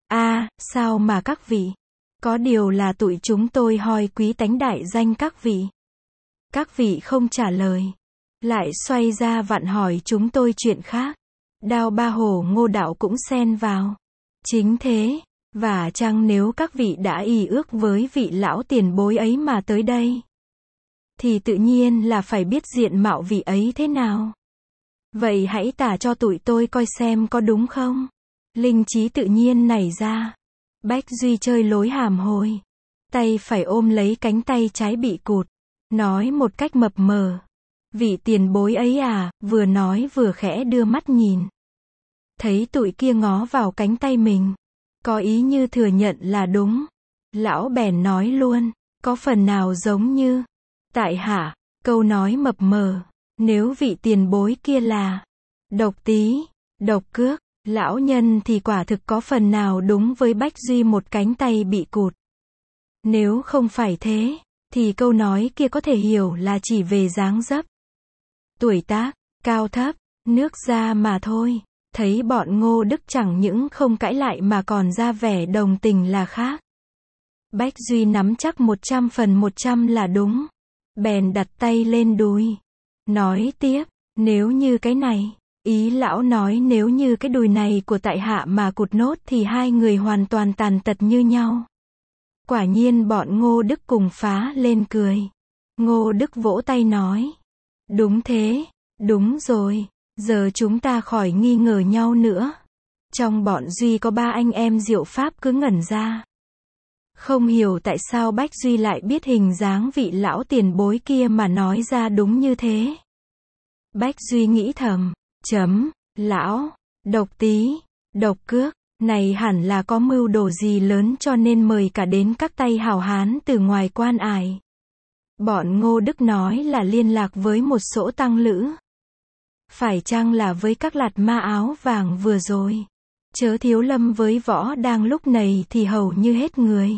a, sao mà các vị? Có điều là tụi chúng tôi hoi quý tánh đại danh các vị. Các vị không trả lời, lại xoay ra vặn hỏi chúng tôi chuyện khác. Đao Ba Hổ Ngô Đạo cũng xen vào. Chính thế, và chăng nếu các vị đã ỷ ước với vị lão tiền bối ấy mà tới đây, thì tự nhiên là phải biết diện mạo vị ấy thế nào. Vậy hãy tả cho tụi tôi coi xem có đúng không? Linh trí tự nhiên nảy ra. Bách Duy chơi lối hàm hồi. Tay phải ôm lấy cánh tay trái bị cụt. Nói một cách mập mờ. Vị tiền bối ấy à, vừa nói vừa khẽ đưa mắt nhìn. Thấy tụi kia ngó vào cánh tay mình, có ý như thừa nhận là đúng. Lão bèn nói luôn, có phần nào giống như, Tại hạ, câu nói mập mờ, nếu vị tiền bối kia là Độc Tý, Độc Cước, lão nhân thì quả thực có phần nào đúng với Bách Duy một cánh tay bị cụt. Nếu không phải thế, thì câu nói kia có thể hiểu là chỉ về dáng dấp, tuổi tác, cao thấp, nước da mà thôi. Thấy bọn Ngô Đức chẳng những không cãi lại mà còn ra vẻ đồng tình là khác. Bách Duy nắm chắc một trăm phần một trăm là đúng. Bèn đặt tay lên đùi. Nói tiếp, nếu như cái này, ý lão nói nếu như cái đùi này của tại hạ mà cụt nốt thì hai người hoàn toàn tàn tật như nhau. Quả nhiên bọn Ngô Đức cùng phá lên cười. Ngô Đức vỗ tay nói. Đúng thế, đúng rồi, giờ chúng ta khỏi nghi ngờ nhau nữa. Trong bọn Duy có ba anh em Diệu Pháp cứ ngẩn ra. Không hiểu tại sao Bách Duy lại biết hình dáng vị lão tiền bối kia mà nói ra đúng như thế. Bách Duy nghĩ thầm, chấm, lão, Độc Tý, Độc Cước, này hẳn là có mưu đồ gì lớn cho nên mời cả đến các tay hào hán từ ngoài quan ải. Bọn Ngô Đức nói là liên lạc với một số tăng lữ. Phải chăng là với các lạt ma áo vàng vừa rồi? Chớ thiếu lâm với võ đang lúc này thì hầu như hết người.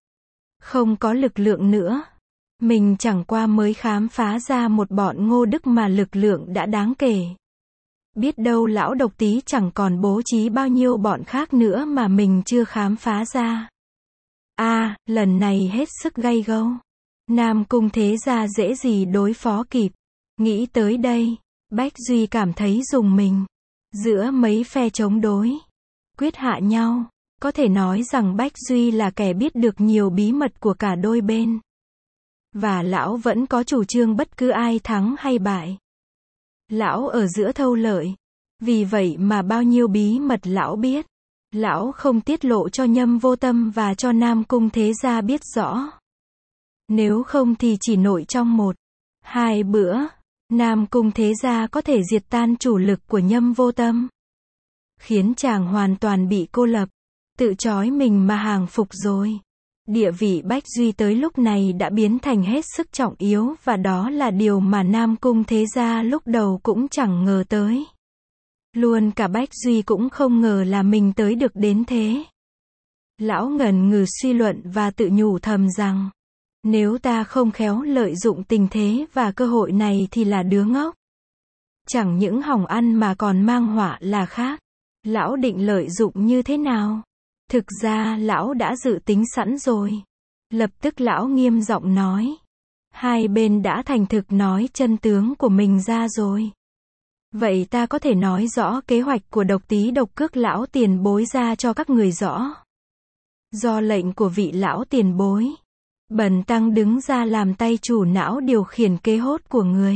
Không có lực lượng nữa. Mình chẳng qua mới khám phá ra một bọn Ngô Đức mà lực lượng đã đáng kể. Biết đâu lão Độc Tý chẳng còn bố trí bao nhiêu bọn khác nữa mà mình chưa khám phá ra. À, lần này hết sức gay gâu. Nam Cung thế gia dễ gì đối phó kịp. Nghĩ tới đây, Bách Duy cảm thấy rùng mình. Giữa mấy phe chống đối, quyết hạ nhau, có thể nói rằng Bách Duy là kẻ biết được nhiều bí mật của cả đôi bên. Và lão vẫn có chủ trương bất cứ ai thắng hay bại. Lão ở giữa thâu lợi. Vì vậy mà bao nhiêu bí mật lão biết. Lão không tiết lộ cho Nhâm Vô Tâm và cho Nam Cung thế gia biết rõ. Nếu không thì chỉ nội trong một, hai bữa, Nam Cung thế gia có thể diệt tan chủ lực của Nhâm Vô Tâm. Khiến chàng hoàn toàn bị cô lập, tự trói mình mà hàng phục rồi. Địa vị Bách Duy tới lúc này đã biến thành hết sức trọng yếu và đó là điều mà Nam Cung thế gia lúc đầu cũng chẳng ngờ tới. Luôn cả Bách Duy cũng không ngờ là mình tới được đến thế. Lão ngần ngừ suy luận và tự nhủ thầm rằng, nếu ta không khéo lợi dụng tình thế và cơ hội này thì là đứa ngốc. Chẳng những hỏng ăn mà còn mang họa là khác. Lão định lợi dụng như thế nào? Thực ra lão đã dự tính sẵn rồi. Lập tức lão nghiêm giọng nói. Hai bên đã thành thực nói chân tướng của mình ra rồi. Vậy ta có thể nói rõ kế hoạch của Độc Tý Độc Cước lão tiền bối ra cho các người rõ. Do lệnh của vị lão tiền bối, bần tăng đứng ra làm tay chủ não điều khiển kế hốt của người.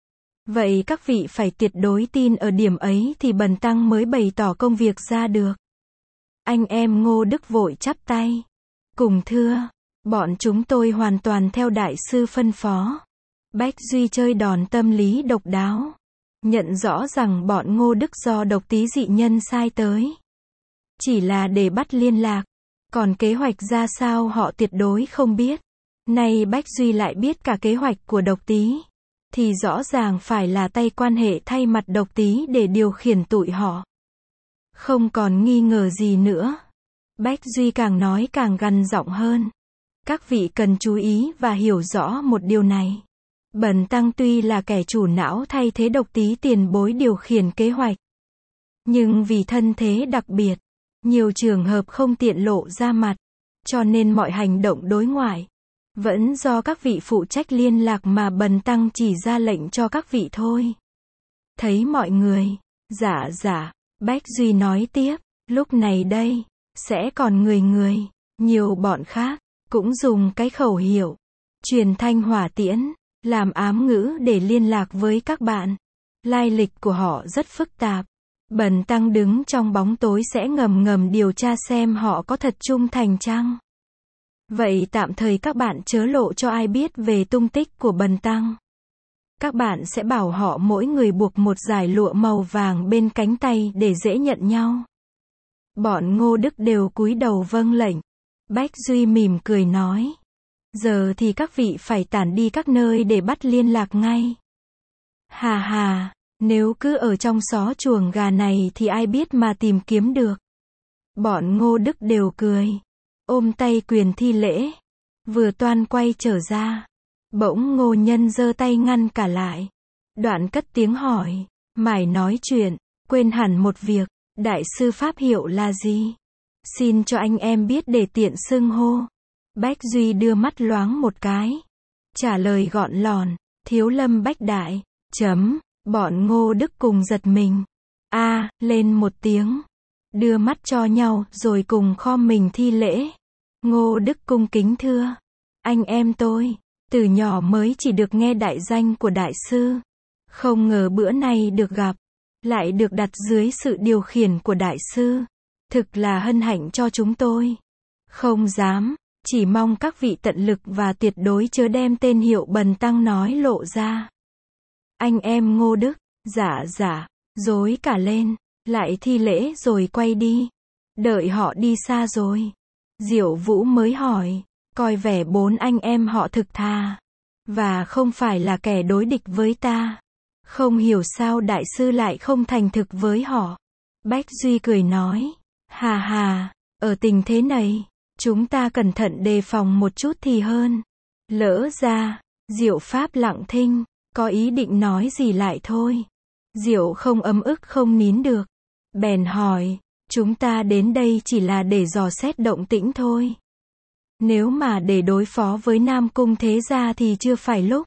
Vậy các vị phải tuyệt đối tin ở điểm ấy thì bần tăng mới bày tỏ công việc ra được. Anh em Ngô Đức vội chắp tay. Cùng thưa, bọn chúng tôi hoàn toàn theo đại sư phân phó. Bách Duy chơi đòn tâm lý độc đáo. Nhận rõ rằng bọn Ngô Đức do Độc Tý dị nhân sai tới. Chỉ là để bắt liên lạc. Còn kế hoạch ra sao họ tuyệt đối không biết. Nay Bách Duy lại biết cả kế hoạch của Độc Tý. Thì rõ ràng phải là tay quan hệ thay mặt Độc Tý để điều khiển tụi họ. Không còn nghi ngờ gì nữa. Bách Duy càng nói càng gằn giọng hơn. Các vị cần chú ý và hiểu rõ một điều này. Bần tăng tuy là kẻ chủ não thay thế Độc Tý tiền bối điều khiển kế hoạch. Nhưng vì thân thế đặc biệt, nhiều trường hợp không tiện lộ ra mặt. Cho nên mọi hành động đối ngoại vẫn do các vị phụ trách liên lạc mà bần tăng chỉ ra lệnh cho các vị thôi. Thấy mọi người, dạ dạ, Bách Duy nói tiếp, lúc này đây, sẽ còn người người, nhiều bọn khác, cũng dùng cái khẩu hiệu, truyền thanh hỏa tiễn, làm ám ngữ để liên lạc với các bạn. Lai lịch của họ rất phức tạp. Bần tăng đứng trong bóng tối sẽ ngầm ngầm điều tra xem họ có thật trung thành chăng. Vậy tạm thời các bạn chớ lộ cho ai biết về tung tích của bần tăng. Các bạn sẽ bảo họ mỗi người buộc một dải lụa màu vàng bên cánh tay để dễ nhận nhau. Bọn Ngô Đức đều cúi đầu vâng lệnh. Bách Duy mỉm cười nói. Giờ thì các vị phải tản đi các nơi để bắt liên lạc ngay. Hà hà, nếu cứ ở trong xó chuồng gà này thì ai biết mà tìm kiếm được. Bọn Ngô Đức đều cười, ôm tay quyền thi lễ, vừa toan quay trở ra. Bỗng Ngô Nhân giơ tay ngăn cả lại. Đoạn cất tiếng hỏi, mải nói chuyện, quên hẳn một việc, đại sư pháp hiệu là gì? Xin cho anh em biết để tiện xưng hô. Bách Duy đưa mắt loáng một cái, trả lời gọn lòn, Thiếu Lâm Bách Đại, chấm, bọn Ngô Đức cùng giật mình. A, lên một tiếng, đưa mắt cho nhau rồi cùng khom mình thi lễ. Ngô Đức cung kính thưa, anh em tôi, từ nhỏ mới chỉ được nghe đại danh của đại sư. Không ngờ bữa nay được gặp, lại được đặt dưới sự điều khiển của đại sư. Thực là hân hạnh cho chúng tôi. Không dám, chỉ mong các vị tận lực và tuyệt đối chớ đem tên hiệu bần tăng nói lộ ra. Anh em Ngô Đức, dạ dạ, rối cả lên, lại thi lễ rồi quay đi. Đợi họ đi xa rồi, Diệu Vũ mới hỏi, coi vẻ bốn anh em họ thực thà, và không phải là kẻ đối địch với ta. Không hiểu sao đại sư lại không thành thực với họ. Bách Duy cười nói, hà hà, ở tình thế này, chúng ta cẩn thận đề phòng một chút thì hơn. Lỡ ra, Diệu Pháp lặng thinh, có ý định nói gì lại thôi. Diệu không ấm ức không nín được, bèn hỏi, chúng ta đến đây chỉ là để dò xét động tĩnh thôi. Nếu mà để đối phó với Nam Cung Thế Gia thì chưa phải lúc,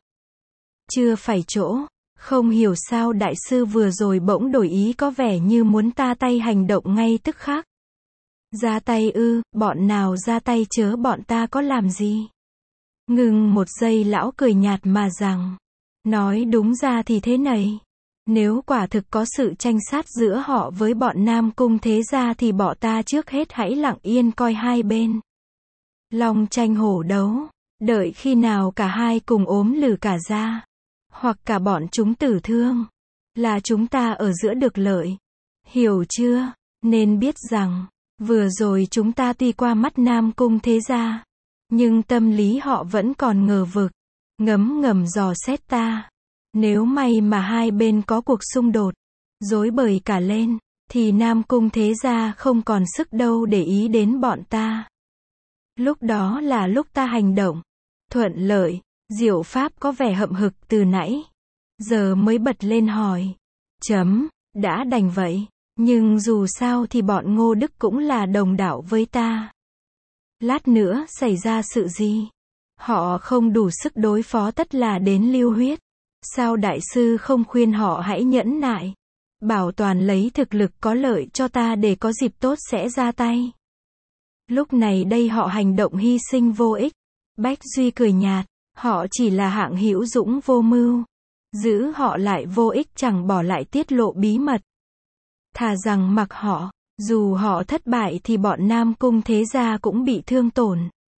chưa phải chỗ. Không hiểu sao đại sư vừa rồi bỗng đổi ý, có vẻ như muốn ta tay hành động ngay tức khắc. Ra tay ư? Bọn nào ra tay chớ, bọn ta có làm gì? Ngừng một giây, lão cười nhạt mà rằng, nói đúng ra thì thế này, nếu quả thực có sự tranh sát giữa họ với bọn Nam Cung Thế Gia thì bọn ta trước hết hãy lặng yên coi hai bên long tranh hổ đấu, đợi khi nào cả hai cùng ốm lử cả ra, hoặc cả bọn chúng tử thương, là chúng ta ở giữa được lợi. Hiểu chưa? Nên biết rằng, vừa rồi chúng ta tuy qua mắt Nam Cung Thế Gia, nhưng tâm lý họ vẫn còn ngờ vực, ngấm ngầm dò xét ta. Nếu may mà hai bên có cuộc xung đột, rối bời cả lên, thì Nam Cung Thế Gia không còn sức đâu để ý đến bọn ta. Lúc đó là lúc ta hành động thuận lợi. Diệu Pháp có vẻ hậm hực từ nãy, giờ mới bật lên hỏi, chấm, đã đành vậy, nhưng dù sao thì bọn Ngô Đức cũng là đồng đạo với ta. Lát nữa xảy ra sự gì, họ không đủ sức đối phó tất là đến lưu huyết. Sao đại sư không khuyên họ hãy nhẫn nại, bảo toàn lấy thực lực có lợi cho ta để có dịp tốt sẽ ra tay. Lúc này đây họ hành động hy sinh vô ích. Bách Duy cười nhạt, họ chỉ là hạng hữu dũng vô mưu, giữ họ lại vô ích, chẳng bỏ lại tiết lộ bí mật. Thà rằng mặc họ, dù họ thất bại thì bọn Nam Cung Thế Gia cũng bị thương tổn.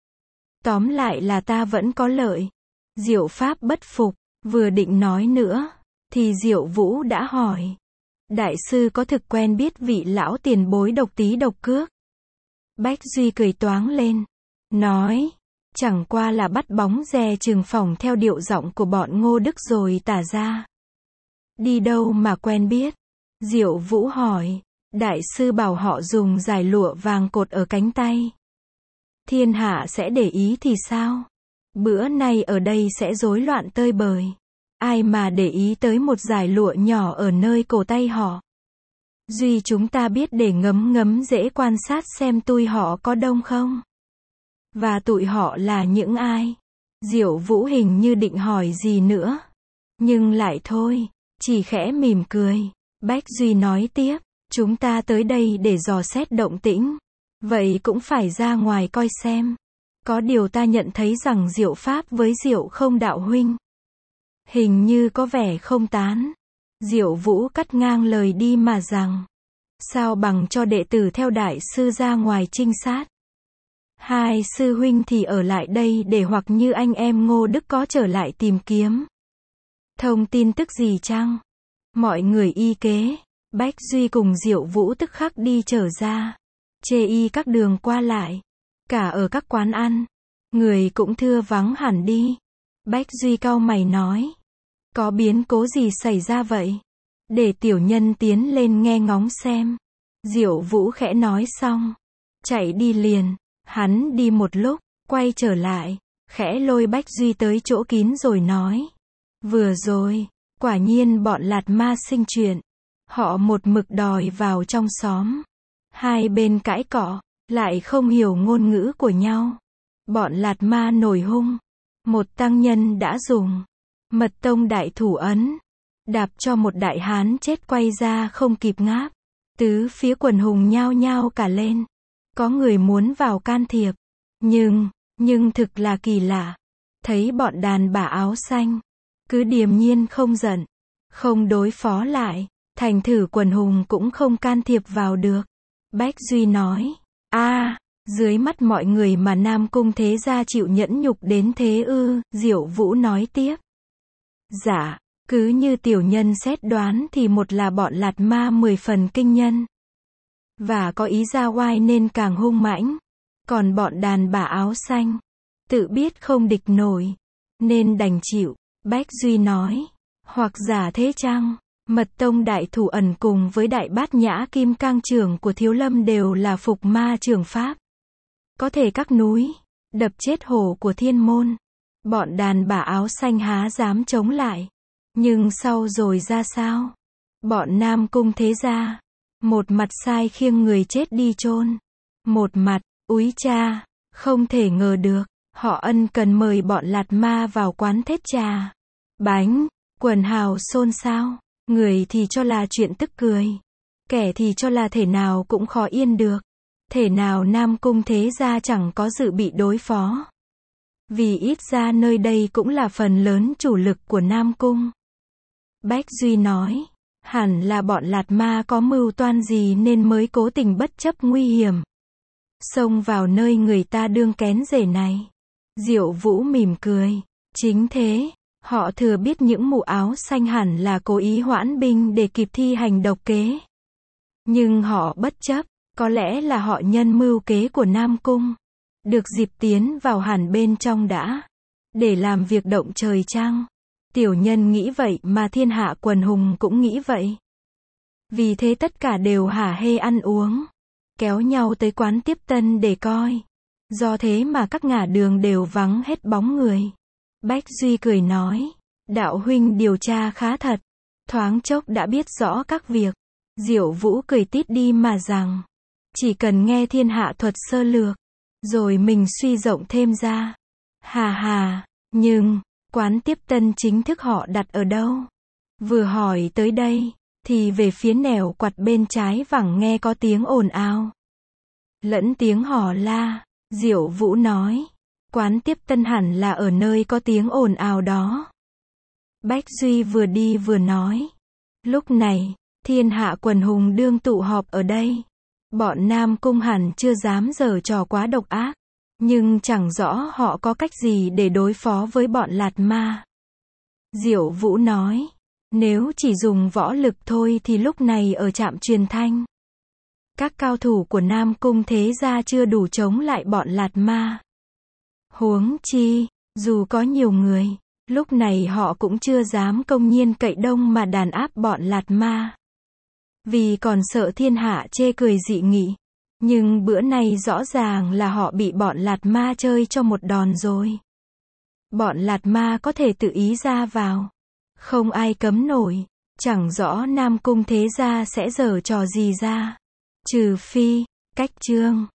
Tóm lại là ta vẫn có lợi. Diệu Pháp bất phục, vừa định nói nữa, thì Diệu Vũ đã hỏi, đại sư có thực quen biết vị lão tiền bối Độc Tý Độc Cước? Bách Duy cười toáng lên, nói, chẳng qua là bắt bóng dè chừng phỏng theo điệu giọng của bọn Ngô Đức rồi tả ra. Đi đâu mà quen biết? Diệu Vũ hỏi, đại sư bảo họ dùng dải lụa vàng cột ở cánh tay. Thiên hạ sẽ để ý thì sao? Bữa nay ở đây sẽ rối loạn tơi bời. Ai mà để ý tới một dải lụa nhỏ ở nơi cổ tay họ. Duy chúng ta biết để ngấm ngấm dễ quan sát xem tui họ có đông không? Và tụi họ là những ai? Diệu Vũ hình như định hỏi gì nữa, nhưng lại thôi, chỉ khẽ mỉm cười. Bách Duy nói tiếp, chúng ta tới đây để dò xét động tĩnh, vậy cũng phải ra ngoài coi xem. Có điều ta nhận thấy rằng Diệu Pháp với Diệu Không đạo huynh hình như có vẻ không tán. Diệu Vũ cắt ngang lời đi mà rằng, sao bằng cho đệ tử theo đại sư ra ngoài trinh sát. Hai sư huynh thì ở lại đây để hoặc như anh em Ngô Đức có trở lại tìm kiếm thông tin tức gì chăng? Mọi người y kế. Bách Duy cùng Diệu Vũ tức khắc đi trở ra, chê y các đường qua lại, cả ở các quán ăn, Người cũng thưa vắng hẳn đi. Bách Duy cau mày nói. Có biến cố gì xảy ra vậy? Để tiểu nhân tiến lên nghe ngóng xem. Diệu Vũ khẽ nói xong. Chạy đi liền. Hắn đi một lúc, quay trở lại. Khẽ lôi Bách Duy tới chỗ kín rồi nói. Vừa rồi, quả nhiên bọn Lạt Ma sinh chuyện. Họ một mực đòi vào trong xóm. Hai bên cãi cọ, lại không hiểu ngôn ngữ của nhau. Bọn Lạt Ma nổi hung. Một tăng nhân đã dùng Mật Tông đại thủ ấn, đạp cho một đại hán chết quay ra không kịp ngáp. Tứ phía quần hùng nhao nhao cả lên. Có người muốn vào can thiệp. Nhưng, nhưng thực là kỳ lạ. Thấy bọn đàn bà áo xanh, cứ điềm nhiên không giận, không đối phó lại. Thành thử quần hùng cũng không can thiệp vào được. Bách Duy nói. a dưới mắt mọi người mà Nam Cung thế gia chịu nhẫn nhục đến thế ư? Diệu Vũ nói tiếp. Dạ, cứ như tiểu nhân xét đoán thì một là bọn Lạt Ma mười phần kinh nhân. Và có ý ra oai nên càng hung mãnh. Còn bọn đàn bà áo xanh, tự biết không địch nổi, nên đành chịu. Bách Duy nói. Hoặc giả thế chăng? Mật Tông đại thủ ẩn cùng với đại bát nhã kim cang trưởng của Thiếu Lâm đều là phục ma trường pháp. Có thể các núi, đập chết hổ của thiên môn. Bọn đàn bà áo xanh há dám chống lại. Nhưng sau rồi ra sao? Bọn Nam Cung thế gia, một mặt sai khiêng người chết đi chôn, một mặt, úi cha, không thể ngờ được, họ ân cần mời bọn Lạt Ma vào quán thết trà, bánh, quần hào xôn xao. Người thì cho là chuyện tức cười, kẻ thì cho là thể nào cũng khó yên được. Thể nào Nam Cung thế gia chẳng có dự bị đối phó. Vì ít ra nơi đây cũng là phần lớn chủ lực của Nam Cung. Bách Duy nói. Hẳn là bọn Lạt Ma có mưu toan gì nên mới cố tình bất chấp nguy hiểm, xông vào nơi người ta đương kén rể này. Diệu Vũ mỉm cười. Chính thế. Họ thừa biết những mụ áo xanh hẳn là cố ý hoãn binh để kịp thi hành độc kế. Nhưng họ bất chấp, có lẽ là họ nhân mưu kế của Nam Cung. Được dịp tiến vào hẳn bên trong đã, để làm việc động trời chăng? Tiểu nhân nghĩ vậy mà thiên hạ quần hùng cũng nghĩ vậy. Vì thế tất cả đều hả hê ăn uống, kéo nhau tới quán tiếp tân để coi. Do thế mà các ngả đường đều vắng hết bóng người. Bách Duy cười nói. Đạo huynh điều tra khá thật. Thoáng chốc đã biết rõ các việc. Diệu Vũ cười tít đi mà rằng. Chỉ cần nghe thiên hạ thuật sơ lược, rồi mình suy rộng thêm ra. Hà hà, nhưng, quán tiếp tân chính thức họ đặt ở đâu? Vừa hỏi tới đây, thì về phía nẻo quạt bên trái vẳng nghe có tiếng ồn ào. Lẫn tiếng hò la. Diệu Vũ nói. Quán tiếp tân hẳn là ở nơi có tiếng ồn ào đó. Bách Duy vừa đi vừa nói. Lúc này, thiên hạ quần hùng đương tụ họp ở đây. Bọn Nam Cung hẳn chưa dám giở trò quá độc ác. Nhưng chẳng rõ họ có cách gì để đối phó với bọn Lạt Ma. Diệu Vũ nói. Nếu chỉ dùng võ lực thôi thì lúc này ở trạm truyền thanh, các cao thủ của Nam Cung thế gia chưa đủ chống lại bọn Lạt Ma. Huống chi, dù có nhiều người, lúc này họ cũng chưa dám công nhiên cậy đông mà đàn áp bọn Lạt Ma. Vì còn sợ thiên hạ chê cười dị nghị. Nhưng bữa này rõ ràng là họ bị bọn Lạt Ma chơi cho một đòn rồi. Bọn Lạt Ma có thể tự ý ra vào, không ai cấm nổi. Chẳng rõ Nam Cung thế gia sẽ giở trò gì ra. Trừ phi, cách chương